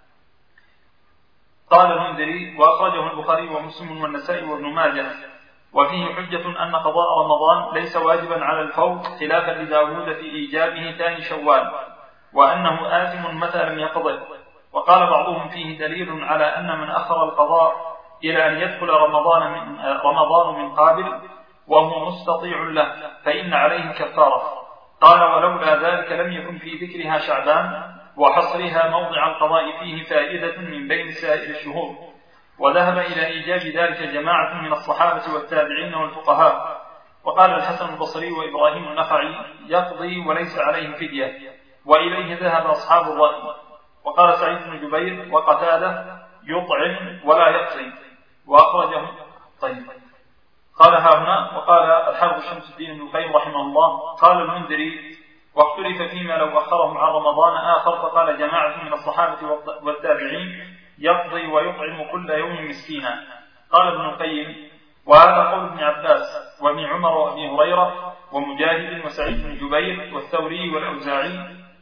قال المنذري وأخرجه البخاري ومسلم والنسائي وابن ماجه، وفيه حجة أن قضاء رمضان ليس واجبا على الفور خلافا لداود في إيجابه ثاني شوال، وأنه آثم متى لم يقضه. وقال بعضهم فيه دليل على أن من أخر القضاء إلى أن يدخل رمضان من قابل وهو مستطيع له فإن عليه كفارة. قال ولولا ذلك لم يكن في ذكرها شعبان وحصرها موضع القضاء فيه فائدة من بين سائر الشهور. وذهب إلى إيجاب ذلك جماعة من الصحابة والتابعين والفقهاء. وقال الحسن البصري وإبراهيم النخعي يقضي وليس عليه فدية، وإليه ذهب أصحاب الرأي. وقال سعيد بن جبير وقتادة يطعم ولا يقضي، وأخرجه. طيب قال هنا وقال الحافظ شمس الدين بن القيم رحمه الله قال المنذري واختلف فيما لو أخره عن رمضان آخر، فقال جماعة من الصحابة والتابعين يقضي ويطعم كل يوم مسكينا. قال ابن القيم وهذا قول ابن عباس وابن عمر وابي هريرة ومجاهد وسعيد بن جبير والثوري والأوزاعي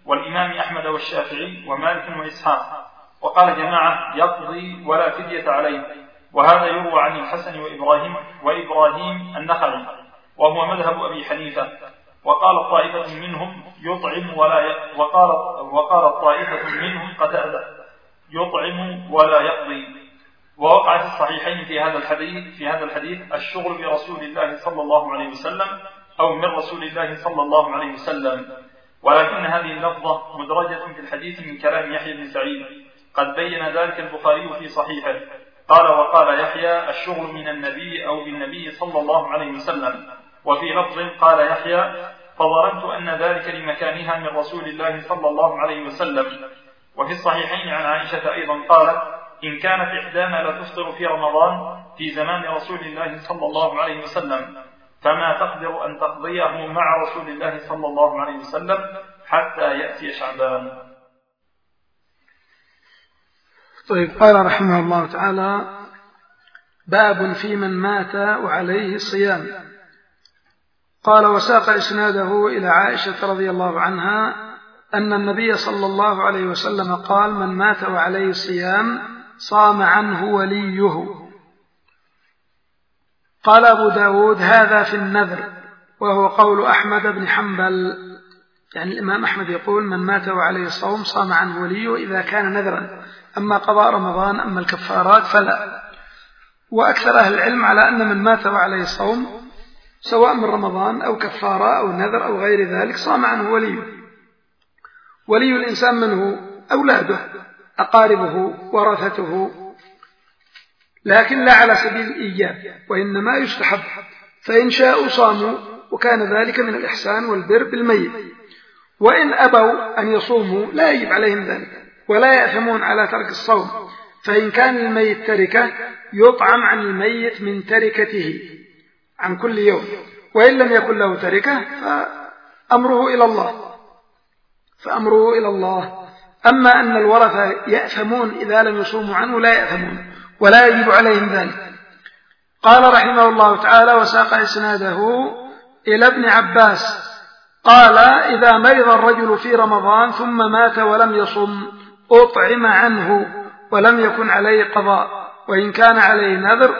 والإمام أحمد والشافعي ومالك وإسحاق. وقال جماعة يقضي ولا فدية عليه، وهذا يروى عن الحسن وإبراهيم النخعي، وهو مذهب أبي حنيفة. وقال طائفة منهم يطعم وقال طائفة منهم قتادة يطعم ولا يقضي. ووقع في الصحيحين في هذا الحديث الشغل برسول الله صلى الله عليه وسلم أو من رسول الله صلى الله عليه وسلم، ولكن هذه اللفظة مدرجة في الحديث من كلام يحيى بن سعيد، قد بين ذلك البخاري في صحيحه. وقال يحيى الشغل من النبي أو بالنبي صلى الله عليه وسلم. وفي لفظ قال يحيى فظننت أن ذلك لمكانها من رسول الله صلى الله عليه وسلم. وفي الصحيحين عن عائشة أيضا قالت إن كانت إحدانا لتفطر في رمضان في زمان رسول الله صلى الله عليه وسلم، فما تقدر أن تقضيه مع رسول الله صلى الله عليه وسلم حتى يأتي شعبان. طيب، قال رحمه الله تعالى: باب في من مات وعليه صيام. قال: وساق إسناده إلى عائشة رضي الله عنها أن النبي صلى الله عليه وسلم قال: من مات وعليه صيام صام عنه وليه. قال أبو داود: هذا في النذر، وهو قول أحمد بن حنبل، يعني الإمام أحمد يقول من مات وعليه صوم صام عنه وليه إذا كان نذرا، أما قضاء رمضان أما الكفارات فلا. وأكثر أهل العلم على أن من مات وعليه صوم سواء من رمضان أو كفارة أو نذر أو غير ذلك صام عنه وليه. ولي الإنسان من هو؟ أولاده، أقاربه، ورثته، لكن لا على سبيل الإيجاب، وإنما يستحب، فإن شاءوا صاموا وكان ذلك من الإحسان والبر بالميت. وإن أبوا أن يصوموا لا يجب عليهم ذلك، ولا يأثمون على ترك الصوم، فإن كان الميت تركة يطعم عن الميت من تركته عن كل يوم، وإن لم يكن له تركة فأمره إلى الله. أما أن الورثة يأثمون إذا لم يصوموا عنه لا يأثمون ولا يجب عليهم ذلك. قال رحمه الله تعالى: وساق إسناده إلى ابن عباس قال: إذا مرض الرجل في رمضان ثم مات ولم يصم أطعم عنه ولم يكن عليه قضاء، وإن كان عليه نذر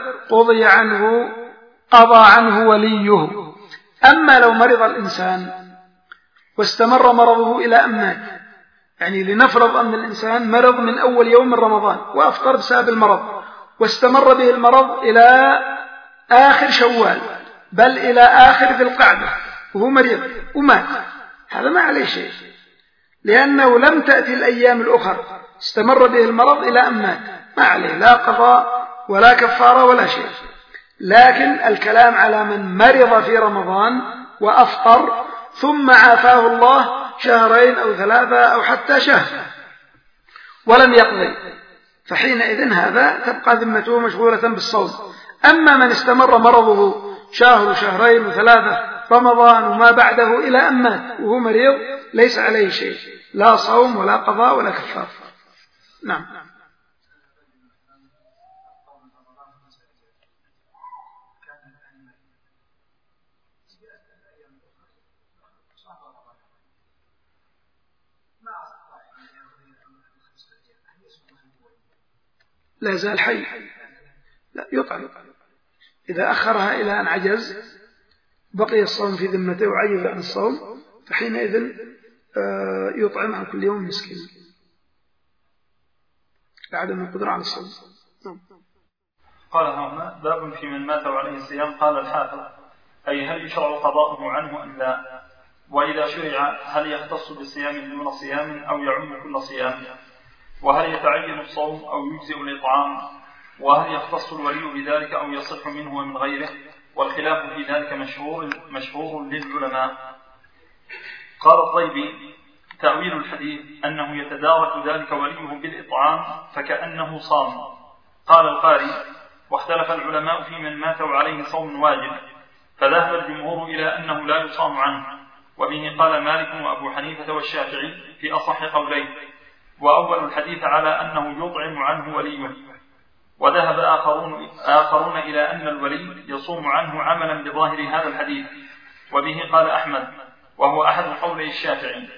قضى عنه وليه. أما لو مرض الإنسان واستمر مرضه إلى أن مات، يعني لنفرض أن الإنسان مرض من أول يوم من رمضان وأفطر بسبب المرض، واستمر به المرض إلى آخر شوال، بل إلى آخر ذي القعدة وهو مريض ومات، هذا ما عليه شيء، لأنه لم تأتي الأيام الأخرى، استمر به المرض إلى أن مات، ما عليه لا قضاء ولا كفارة ولا شيء. لكن الكلام على من مرض في رمضان وأفطر ثم عافاه الله شهرين أو 3 أو حتى شهر ولم يقضي، فحينئذ هذا تبقى ذمته مشغولة بالصوم. أما من استمر مرضه شهر 2 و3 رمضان وما بعده إلى أن مات وهو مريض ليس عليه شيء، لا صوم ولا قضاء ولا كفار. نعم. لا زال حي، لا يطعم. إذا أخرها إلى أن عجز بقي الصوم في ذمته وعجز عن الصوم، فحينئذ يطعم عن كل يوم مسكين لعدم القدرة على الصوم. قال هنا: باب في من مات وعليه الصيام. قال الحافظ: أي هل يشرع قضاؤه عنه أم لا؟ وإذا شرع هل يختص بصيام دون صيام أو يعم كل صيام؟ وهل يتعين الصوم أو يجزئ الإطعام؟ وهل يختص الولي بذلك أو يصح منه ومن غيره؟ والخلاف في ذلك مشهور للعلماء. قال الطيبي: تأويل الحديث أنه يتدارك ذلك وليه بالإطعام فكأنه صام. قال القاري: واختلف العلماء في من مات وعليه صوم واجب، فذهب الجمهور إلى أنه لا يصام عنه، وبه قال مالك وأبو حنيفة والشافعي في أصح قوليه، وأول الحديث على أنه يطعم عنه وليه. وذهب آخرون إلى أن الولي يصوم عنه عملا بظاهر هذا الحديث، وبه قال أحمد وهو أحد قولي الشافعي.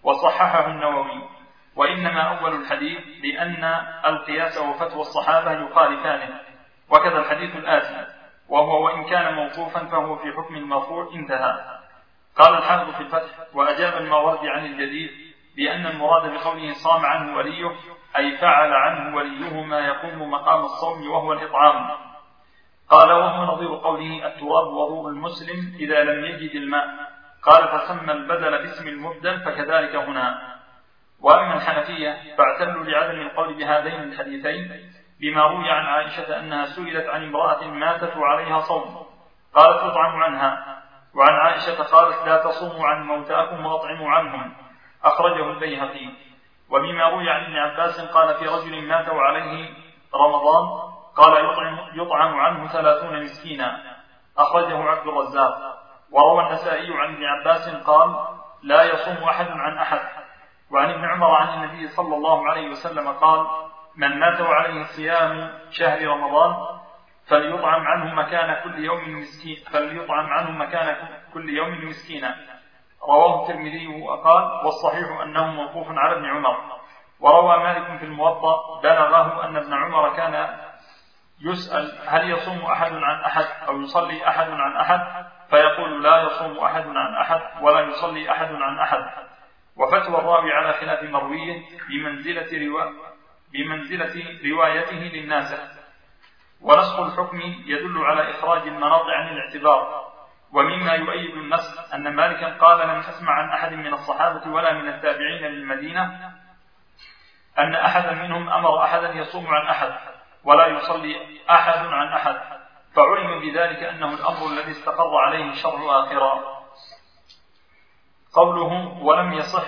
وصححه النووي. وإنما أول الحديث لأن القياس وفتوى الصحابة يخالفانه، وكذا الحديث الآتي، وهو وإن كان موقوفا فهو في حكم المرفوع. انتهى. قال الحافظ في الفتح: وأجاب الماوردي عن الجديد بأن المراد بقوله صام عنه وليه أي فعل عنه وليه ما يقوم مقام الصوم وهو الإطعام. قال: وهو نظير قوله التراب وضوء المسلم إذا لم يجد الماء. قال: فسمى البدل باسم المبدل، فكذلك هنا. وأما الحنفية فاعتلوا لعدم القول بهذين الحديثين بما روي عن عائشة أنها سئلت عن امرأة ماتت وعليها صوم قالت يطعم عنها، وعن عائشة قالت لا تصوموا عن موتاكم واطعموا عنهم، أخرجه البيهقي. وبما روي عن ابن عباس قال في رجل مات وعليه رمضان قال يطعم عنه 30 مسكينا، أخرجه عبد الرزاق. وروى النسائي عن ابن عباس قال لا يصوم أحد عن أحد. وعن ابن عمر عن النبي صلى الله عليه وسلم قال من مات وعليه صيام شهر رمضان فليطعم عنه مكان كل يوم مسكينا. رواه الترمذي وقال والصحيح أنه موقوف على ابن عمر. وروى مالك في الموطأ بلغه أن ابن عمر كان يسأل هل يصوم أحد عن أحد أو يصلي أحد عن أحد، فيقول لا يصوم أحد عن أحد ولا يصلي أحد عن أحد. وفتوى الراوي على خلاف مرويه بمنزلة روايته للناسخ. ونسخ الحكم يدل على إخراج المناط عن الاعتبار. ومما يؤيد النسخ أن مالكا قال لم أسمع عن أحد من الصحابة ولا من التابعين للمدينة أن أحدا منهم أمر أحدا يصوم عن أحد ولا يصلي أحد عن أحد، فعلم بذلك أنه الأمر الذي استقر عليه الشرع آخرا. قوله ولم يصح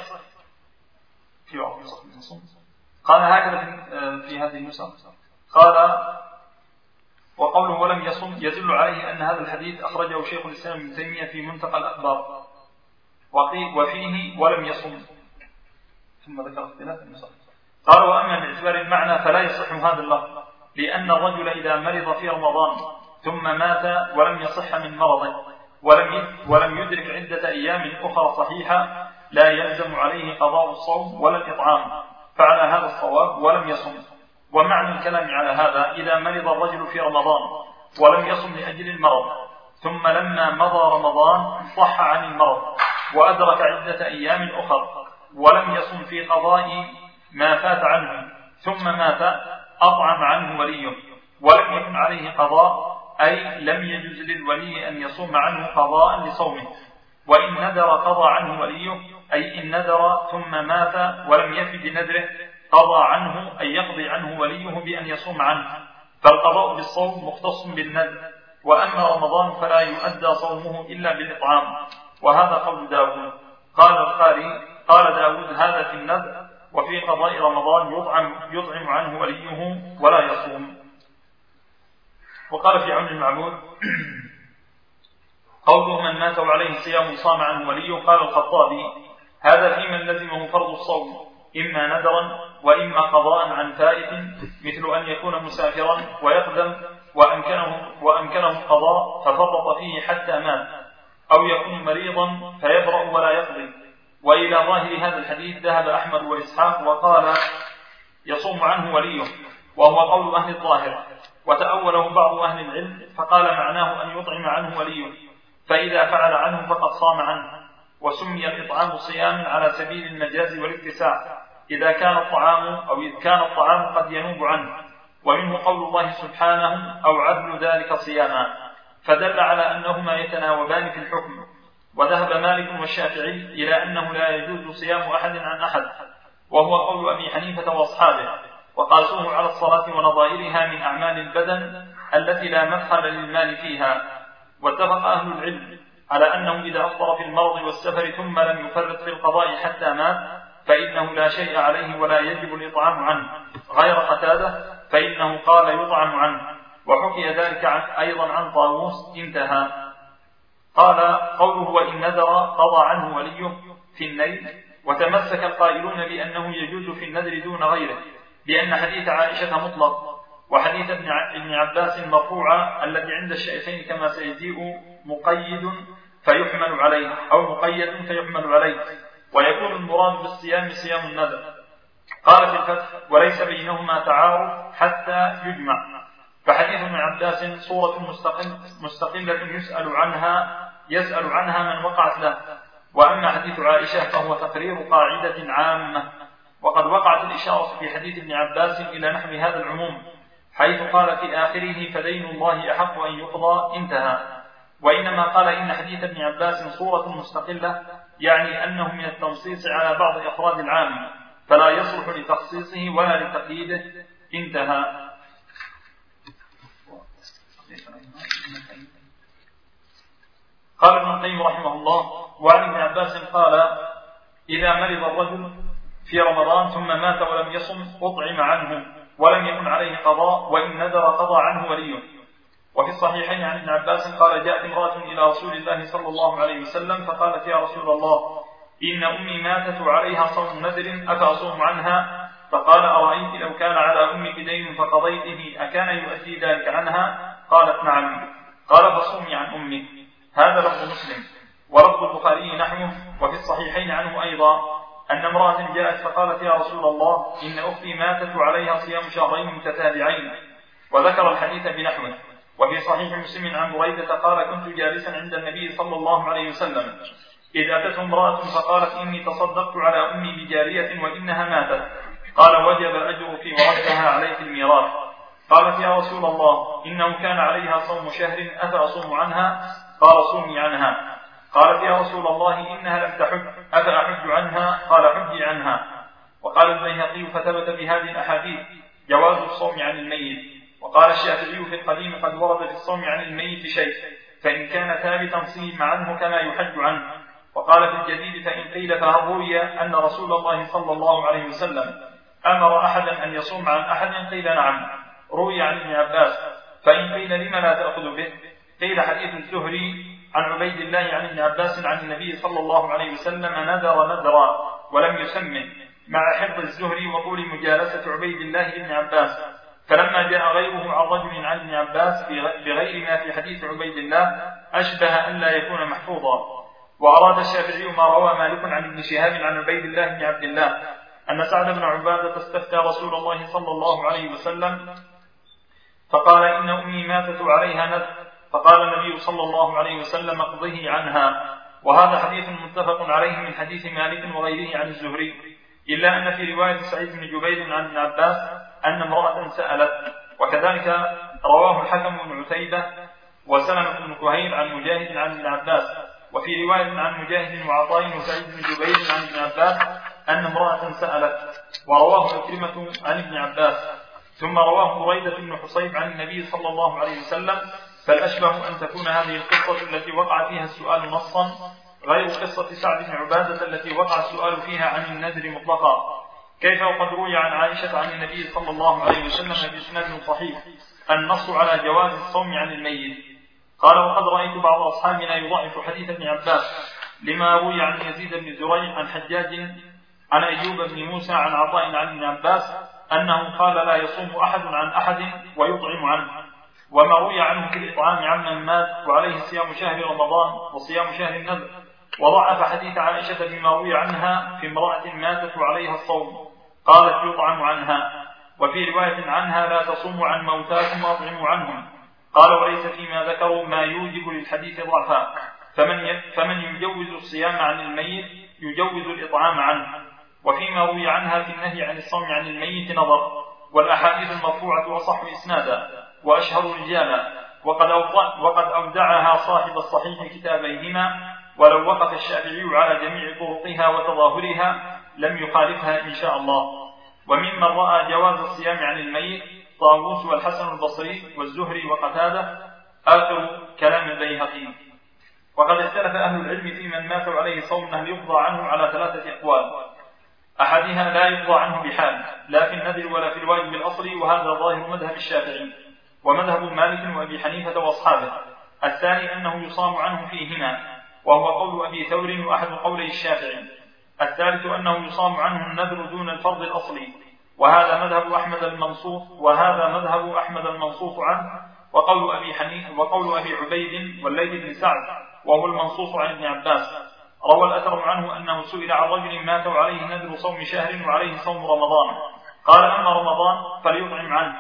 قال هكذا في هذه النسخ قال وقوله ولم يصم يدل عليه أن هذا الحديث أخرجه شيخ الإسلام ابن تيمية في منتقى الأخبار وفيه ولم يصم، ثم ذكر اختلاف النسخ. قال وأما باعتبار المعنى فلا يصح هذا اللفظ، لأن الرجل إذا مرض في رمضان ثم مات ولم يصح من مرضه ولم يدرك عدة أيام أخرى صحيحة لا يلزم عليه قضاء الصوم ولا الإطعام، فعلى هذا الصواب ولم يصم. ومعنى الكلام على هذا إذا مرض الرجل في رمضان ولم يصم لأجل المرض ثم لما مضى رمضان صح عن المرض وأدرك عدة أيام أخرى ولم يصم في قضاء ما فات عنه ثم مات أطعم عنه وليه ولم يكن عليه قضاء، أي لم يجوز للولي أن يصوم عنه قضاء لصومه. وإن ندر قضى عنه وليه، أي إن ندر ثم مات ولم يف بنذره قضى عنه أي يقضي عنه وليه بأن يصوم عنه، فالقضاء بالصوم مختص بالنذر. وأما رمضان فلا يؤدى صومه إلا بالإطعام، وهذا قول داود. قال القاري قال داود هذا في النذر، وفي قضاء رمضان يطعم عنه وليه ولا يصوم. وقال في عون المعبود قوله من مات وعليه صيام صام عنه وليه. قال الخطابي هذا في من لزمه فرض الصوم إما ندرا وإما قضاء عن فائت، مثل أن يكون مسافرا ويقدم وأمكنه قضاء ففرط فيه حتى مات، أو يكون مريضا فيبرأ ولا يقضي. وإلى ظاهر هذا الحديث ذهب أحمد وإسحاق وقال يصوم عنه وليه، وهو قول أهل الظاهر، وتأوله بعض أهل العلم فقال معناه أن يطعم عنه وليه، فإذا فعل عنه فقد صام عنه. وسمي الإطعام صيام على سبيل المجاز والاتساع إذ كان الطعام قد ينوب عنه، ومنه قول الله سبحانه أو عدل ذلك صياما، فدل على أنهما يتناوبان في الحكم. وذهب مالك والشافعي إلى أنه لا يجوز صيام أحد عن أحد، وهو قول أبي حنيفة وأصحابه، وقاسوه على الصلاة ونظائرها من أعمال البدن التي لا مدخل للمال فيها. واتفق أهل العلم على أنه إذا أفطر في المرض والسفر ثم لم يفرط في القضاء حتى مات فإنه لا شيء عليه ولا يجب الإطعام عنه، غير قتادة فإنه قال يطعم عنه، وحكي ذلك أيضا عن طاووس. انتهى. قال قوله وإن ندر قضى عنه وليه في النيل. وتمسك القائلون بأنه يجوز في النذر دون غيره، لأن حديث عائشة مطلق، وحديث ابن عباس مرفوع الذي عند الشيخين كما سيجيء مقيد فيحمل عليه أو مقيد فيحمل عليه، ويكون المراد بالصيام صيام النذر. قال في الفتح: وليس بينهما تعارض حتى يجمع. فحديث ابن عباس صورة مستقلة يسأل عنها من وقعت له. وأما حديث عائشة فهو تقرير قاعدة عامة، وقد وقعت الإشارة في حديث ابن عباس إلى نحو هذا العموم، حيث قال في آخره: فدين الله أحق أن يقضى، انتهى. وإنما قال إن حديث ابن عباس صورة مستقلة، يعني أنه من التنصيص على بعض أفراد العام، فلا يصلح لتخصيصه ولا لتقييده، انتهى. قال ابن القيم رحمه الله: وعن ابن عباس قال: إذا مرض الرجل في رمضان ثم مات ولم يصم أطعم عنه ولم يكن عليه قضاء، وإن نذر قضى عنه وليه. وفي الصحيحين عن ابن عباس قال: جاءت امرأة إلى رسول الله صلى الله عليه وسلم فقالت: يا رسول الله، إن أمي ماتت وعليها صوم نذر أفأصوم عنها؟ فقال: أرأيت لو كان على أمك دين فقضيته أكان يؤدي ذلك عنها؟ قالت: نعم. قال: فصومي عن أمك. هذا لفظ مسلم. ولفظ البخاري نحوه. وفي الصحيحين عنه أيضا أن امرأة جاءت فقالت: يا رسول الله، إن أختي ماتت وعليها صيام شهرين متتابعين، وذكر الحديث بنحوه. وفي صحيح مسلم عن بريدة قال: كنت جالسا عند النبي صلى الله عليه وسلم إذ أتته امرأة فقالت: إني تصدقت على أمي بجارية وإنها ماتت. قال: وجب أجرك وردها عليك الميراث. قالت: يا رسول الله، إنه كان عليها صوم شهر أفأصوم عنها؟ قال: صومي عنها. قالت: يا رسول الله، إنها لم تحج أفأحج عنها؟ قال: حجي عنها. وقال البيهقي: فثبت بهذه الأحاديث جواز الصوم عن الميت. وقال الشافعي في القديم: قد ورد في الصوم عن الميت شيء، فإن كان ثابتا صيم عنه كما يحج عنه. وقال في الجديد: فإن قيل فهل روي أن رسول الله صلى الله عليه وسلم أمر أحدا أن يصوم عن أحد؟ قيل: نعم، روي عن ابن عباس. فإن قيل: لما لا تأخذ به؟ قيل: حديث الزهري عن عبيد الله عن ابن عباس عن النبي صلى الله عليه وسلم نذرا ولم يسمه، مع حفظ الزهري وطول مجالسة عبيد الله بن عباس. فلما جاء غيره عن رجل عن ابن عباس بغير ما في حديث عبيد الله أشبه أن لا يكون محفوظا. وأراد الشافعي ما روى مالك عن ابن شهاب عن عبيد الله بن عبد الله أن سعد بن عبادة استفتى رسول الله صلى الله عليه وسلم فقال: إن أمي ماتت عليها نذر. فقال النبي صلى الله عليه وسلم: اقضه عنها. وهذا حديث متفق عليه من حديث مالك وغيره عن الزهري، إلا أن في رواية سعيد بن جبير عن ابن عباس أن امرأة سألت. وكذلك رواه الحكم بن عتيبة وسلمة بن كهيل عن مجاهد عن ابن عباس. وفي رواية عن مجاهد وعطاء وسعيد بن جبير عن ابن عباس أن امرأة سألت. ورواه عكرمة عن ابن عباس. ثم رواه بريدة بن حصيب عن النبي صلى الله عليه وسلم. فالأشبه أن تكون هذه القصة التي وقع فيها السؤال نصا غير قصة سعد بن عبادة التي وقع السؤال فيها عن النذر مطلقا. كيف وقد روي عن عائشة عن النبي صلى الله عليه وسلم بإسناد صحيح النص على جواز الصوم عن الميت. قال: وقد رأيت بعض أصحابنا يضعف حديث ابن عباس لما روي عن يزيد بن زريع عن حجاج عن أيوب بن موسى عن عطاء عن ابن عباس أنه قال: لا يصوم أحد عن أحد ويطعم عنه. وما روي عنه في الإطعام عمن مات وعليه صيام شهر رمضان وصيام شهر النذر. وضعف حديث عائشة بما روي عنها في امرأة ماتت وعليها الصوم قالت: يطعم عنها. وفي رواية عنها: لا تصوموا عن موتاكم وأطعموا عنهم. قال: وليس فيما ذكروا ما يوجب للحديث ضعفا، فمن يجوز الصيام عن الميت يجوز الإطعام عنه. وفيما روي عنها في النهي عن الصوم عن الميت نظر، والأحاديث المرفوعة أصح إسنادا وأشهر رجالا، وقد أودعها صاحب الصحيح كتابيهما، ولو وقف الشافعي على جميع طرقها وتظاهرها لم يخالفها إن شاء الله. وممن رأى جواز الصيام عن الميت طاووس والحسن البصري والزهري وقتادة، آخر كلام البيهقي. وقد اختلف أهل العلم في من مات عليه صوم هل يقضى عنه على 3 أقوال. أحدها: لا يقضى عنه بحال، لا في النذر ولا في الواجب الأصلي، وهذا ظاهر مذهب الشافعي ومذهب مالك وأبي حنيفة وأصحابه. الثاني: أنه يصام عنه فيهما، وهو قول أبي ثور وأحد قولي الشافعي. الثالث: أنه يصام عنه النذر دون الفرض الأصلي، وهذا مذهب أحمد المنصوص عنه، وقول أبي حنيفة وقول أبي عبيد والليث بن سعد، وهو المنصوص عن ابن عباس. روى الأثر عنه أنه سئل عن رجل مات وعليه نذر صوم شهر وعليه صوم رمضان، قال أما رمضان فليطعم عنه،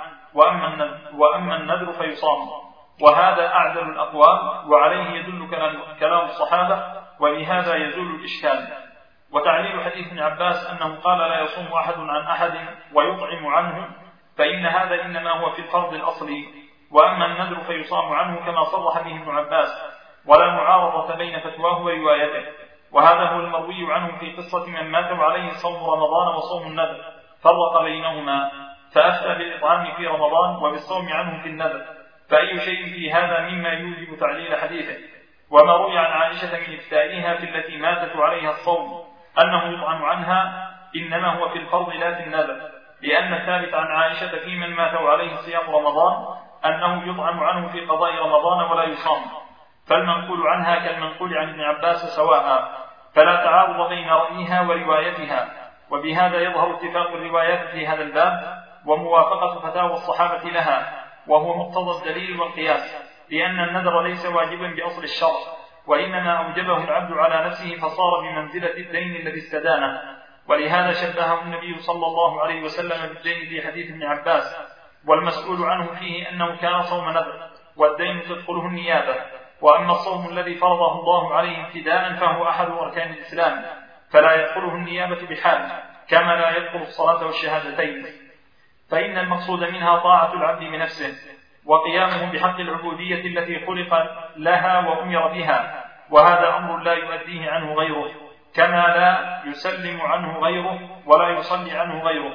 وأما النذر فيصام. وهذا أعدل الأقوال، وعليه يدل كلام الصحابة، ولهذا يزول الإشكال. وتعليل حديث ابن عباس أنه قال لا يصوم أحد عن أحد ويطعم عنه، فإن هذا إنما هو في الفرض الأصلي، وأما النذر فيصام عنه كما صرح به ابن عباس، ولا معارضة بين فتواه وروايته. وهذا هو المروي عنه في قصة من مات وعليه صوم رمضان وصوم النذر، فرق بينهما فأفتى بالإطعام في رمضان وبالصوم عنه في النذر، فأي شيء في هذا مما يوجب تعليل حديثه. وما روي عن عائشة من إفتائها في التي ماتت عليها الصوم أنه يطعم عنها إنما هو في الفرض لا في النذر، لأن الثابت عن عائشة في من مات عليه صيام رمضان أنه يطعم عنه في قضاء رمضان ولا يصام، فالمنقول عنها كالمنقول عن ابن عباس سواء، فلا تعارض بين رأيها وروايتها. وبهذا يظهر اتفاق الروايات في هذا الباب وموافقة فتاوى الصحابة لها، وهو مقتضى الدليل والقياس، لأن النذر ليس واجبا بأصل الشرع، وإنما أوجبه العبد على نفسه فصار بمنزلة الدين الذي استدانه. ولهذا شبهه النبي صلى الله عليه وسلم بالدين في حديث ابن عباس، والمسؤول عنه فيه أنه كان صوم نذر، والدين تدخله النيابة. وأما الصوم الذي فرضه الله عليه ابتداء فهو أحد أركان الإسلام، فلا يدخله النيابة بحال، كما لا يدخل الصلاة والشهادتين، فإن المقصود منها طاعة العبد بنفسه، وقيامه بحق العبودية التي خلق لها وأمر بها، وهذا أمر لا يؤديه عنه غيره، كما لا يسلم عنه غيره ولا يصلي عنه غيره.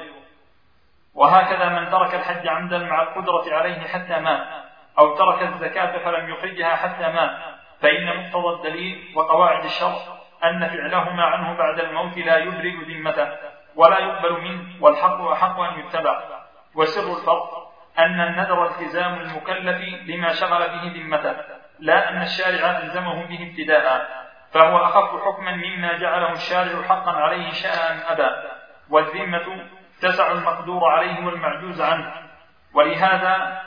وهكذا من ترك الحج عمدا مع القدرة عليه حتى مات، أو ترك الزكاة فلم يخرجها حتى مات، فإن مقتضى الدليل وقواعد الشرع أن فعلهما عنه بعد الموت لا يبرئ ذمته ولا يقبل منه، والحق أحق أن يتبع. وسر الفرق أن النذر التزام المكلف لما شغل به ذمته، لا أن الشارع ألزمه به ابتداء، فهو أخف حكما مما جعله الشارع حقا عليه شاء أم أبى. والذمة تسع المقدور عليه والمعجوز عنه، ولهذا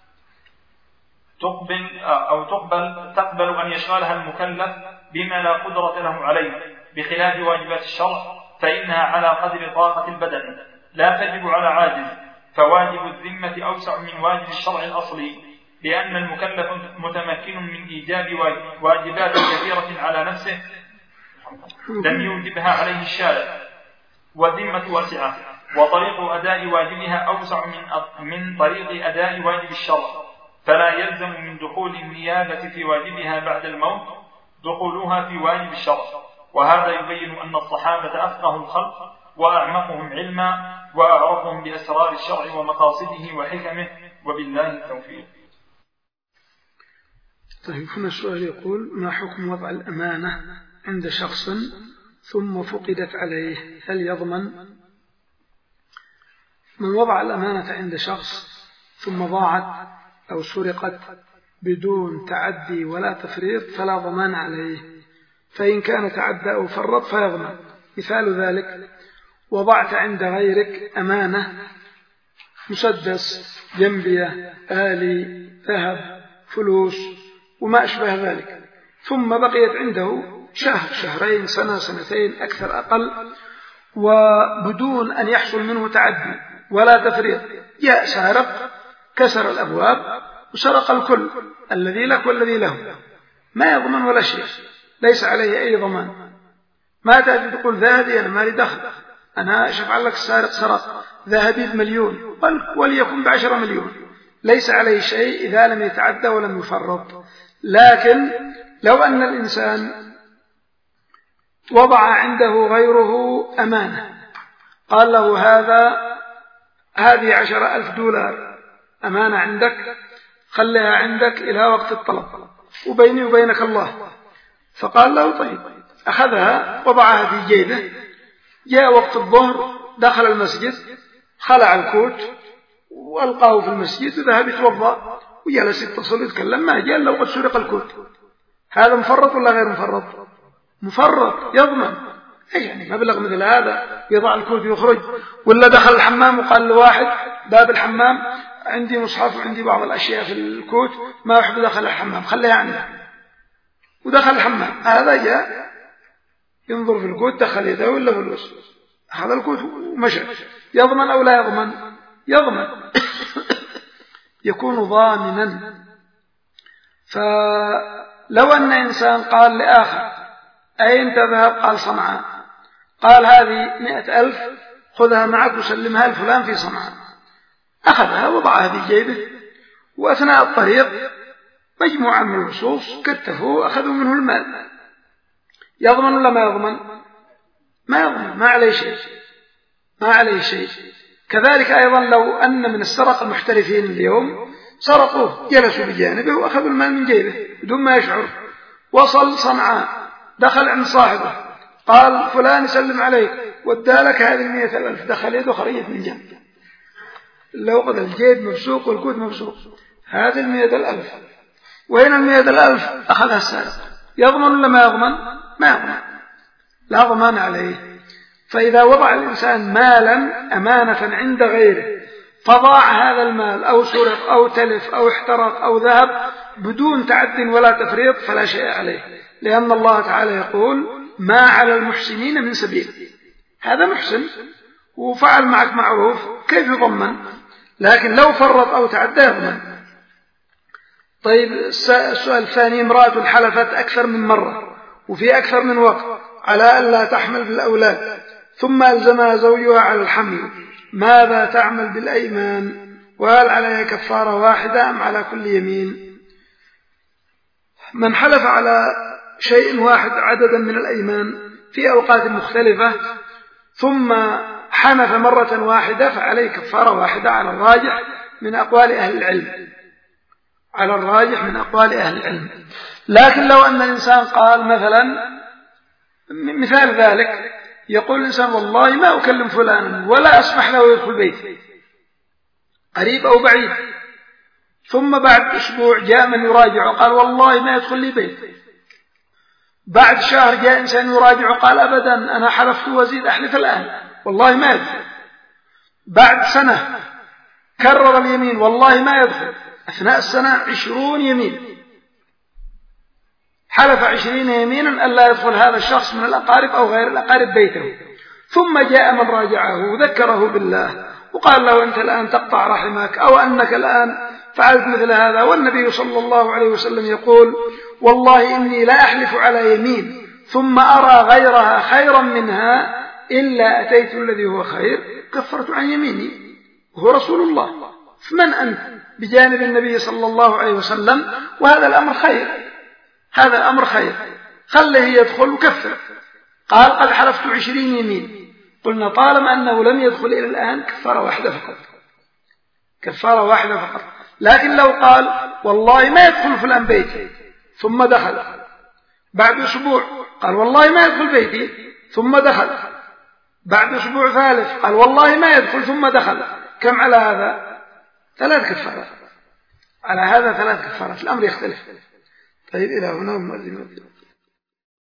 تقبل أن يشغلها المكلف بما لا قدرة له عليه، بخلاف واجبات الشرع فإنها على قدر طاقة البدن لا تجب على عاجز، فواجب الذمة أوسع من واجب الشرع الأصلي، لأن المكلف متمكن من إيجاب واجبات كثيرة على نفسه لم يوجبها عليه الشارع. والذمة واسعة، وطريق أداء واجبها أوسع من طريق أداء واجب الشرع، فلا يلزم من دخول النيابة في واجبها بعد الموت دخولها في واجب الشرع. وهذا يبين أن الصحابة أفقه الخلق وأعمقهم علما وأعرفهم بأسرار الشرع ومقاصده وحكمه، وبالله التوفيق. طيب، هنا السؤال يقول: ما حكم وضع الأمانة عند شخص ثم فقدت عليه؟ هل يضمن؟ من وضع الأمانة عند شخص ثم ضاعت أو سرقت بدون تعدي ولا تفريط فلا ضمان عليه، فإن كان تعدى أو فرط فيضمن. مثال ذلك: وضعت عند غيرك أمانة مسدس، جنبية، آلي، ذهب، فلوس وما أشبه ذلك، ثم بقيت عنده شهر، شهرين، سنة، سنتين، أكثر أقل، وبدون أن يحصل منه تعدي ولا تفريط، جاء سارق كسر الأبواب وسرق الكل، الذي لك والذي له، ما يضمن ولا شيء، ليس عليه أي ضمان. ما تأتي تقول ذهبي أنا مالي دخل، أنا أفعل لك السارق سرق ذهبي ب1,000,000 وليكن ب10 مليون، ليس عليه شيء إذا لم يتعدى ولم يفرط. لكن لو أن الإنسان وضع عنده غيره أمانة، قال له هذه 10,000 دولار أمانة عندك، خليها عندك إلى وقت الطلب وبيني وبينك الله، فقال له طيب، أخذها وضعها في جيبه، جاء وقت الظهر دخل المسجد، خلع الكوت وألقاه في المسجد وذهب يتوضأ وجلس يتصل يتكلم، ما جاء لو قد سرق الكوت. هذا مفرط ولا غير مفرط؟ مفرط، يضمن. يعني مبلغ مثل هذا يضع الكوت ويخرج، ولا دخل الحمام وقال لواحد باب الحمام عندي مصحف وعندي بعض الأشياء في الكوت ما أحب دخل الحمام، خليها عندك، ودخل الحمام، هذا جاء ينظر في الكوت دخل يده ولا في الوسط، أخذ الكوت ومشى، يضمن أو لا يضمن؟ يضمن. يكون ضامنا. فلو أن إنسان قال لآخر أين تذهب؟ قال صنعاء، قال هذه 100,000 خذها معك وسلمها لفلان في صنعاء، أخذها وضعها في جيبه، وأثناء الطريق مجموعة من اللصوص كتفوا أخذوا منه المال، يضمن ولا ما يضمن؟ ما يضمن، ما عليه شيء، ما عليه شيء. كذلك أيضا لو أن من السرق المحترفين اليوم سرقوه، جلسوا بجانبه وأخذوا المال من جيبه بدون ما يشعر، وصل صنعاء، دخل عند صاحبه قال فلان يسلم عليك وادالك هذه 100,000، دخل يده خرجت من جنب، لو قد الجيب مبسوق والكوت مبسوق، هذه 100,000 وهنا 100,000 أخذها السارق، يضمن ولا ما يضمن؟ ما يضمن، لا ضمان عليه. فإذا وضع الإنسان مالا أمانة عند غيره فضاع هذا المال أو سرق أو تلف أو احترق أو ذهب بدون تعد ولا تفريط فلا شيء عليه، لأن الله تعالى يقول ما على المحسنين من سبيل. هذا محسن وفعل معك معروف، كيف يضمن؟ لكن لو فرط أو تعدى يضمن. طيب السؤال الثاني، امرأة حلفت أكثر من مرة وفي أكثر من وقت على أن لا تحمل بالأولاد، ثم ألزمها زوجها على الحمل، ماذا تعمل بالأيمان؟ وهل عليها كفارة واحدة أم على كل يمين؟ من حلف على شيء واحد عددا من الأيمان في أوقات مختلفة ثم حنف مرة واحدة فعليه كفارة واحدة على الراجح من أقوال أهل العلم، على الراجح من أقوال أهل العلم. لكن لو أن الإنسان قال مثلا، مثال ذلك، يقول الإنسان والله ما أكلم فلانا ولا أسمح له يدخل بيتي، قريب أو بعيد، ثم بعد أسبوع جاء من يراجع وقال والله ما يدخل لي بيتي، بعد شهر جاء إنسان يراجع وقال أبدا أنا حلفت وزيد أحلف الآن والله ما يدخل، بعد سنة كرر اليمين والله ما يدخل، أثناء السنة 20 يمين، حلف 20 يمينا ألا يدخل هذا الشخص من الأقارب أو غير الأقارب بيته، ثم جاء من راجعه وذكره بالله وقال له أنت الآن تقطع رحمك أو أنك الآن فعلت مثل هذا، والنبي صلى الله عليه وسلم يقول والله إني لا أحلف على يمين ثم أرى غيرها خيرا منها إلا أتيت الذي هو خير كفرت عن يميني، وهو رسول الله، فمن أنت بجانب النبي صلى الله عليه وسلم؟ وهذا الأمر خير، هذا الأمر خير، خله يدخل وكفر. قال قد حلفت 20 يمين، قلنا طالما أنه لم يدخل إلى الآن كفارة واحدة فقط، كفارة واحدة فقط. لكن لو قال والله ما يدخل فلان بيتي ثم دخل، بعد أسبوع قال والله ما يدخل بيتي ثم دخل، بعد أسبوع ثالث قال والله ما يدخل ثم دخل، كم على هذا؟ 3 كفارات، على هذا 3 كفارات، الأمر يختلف. طيب إلى هنا المؤذن.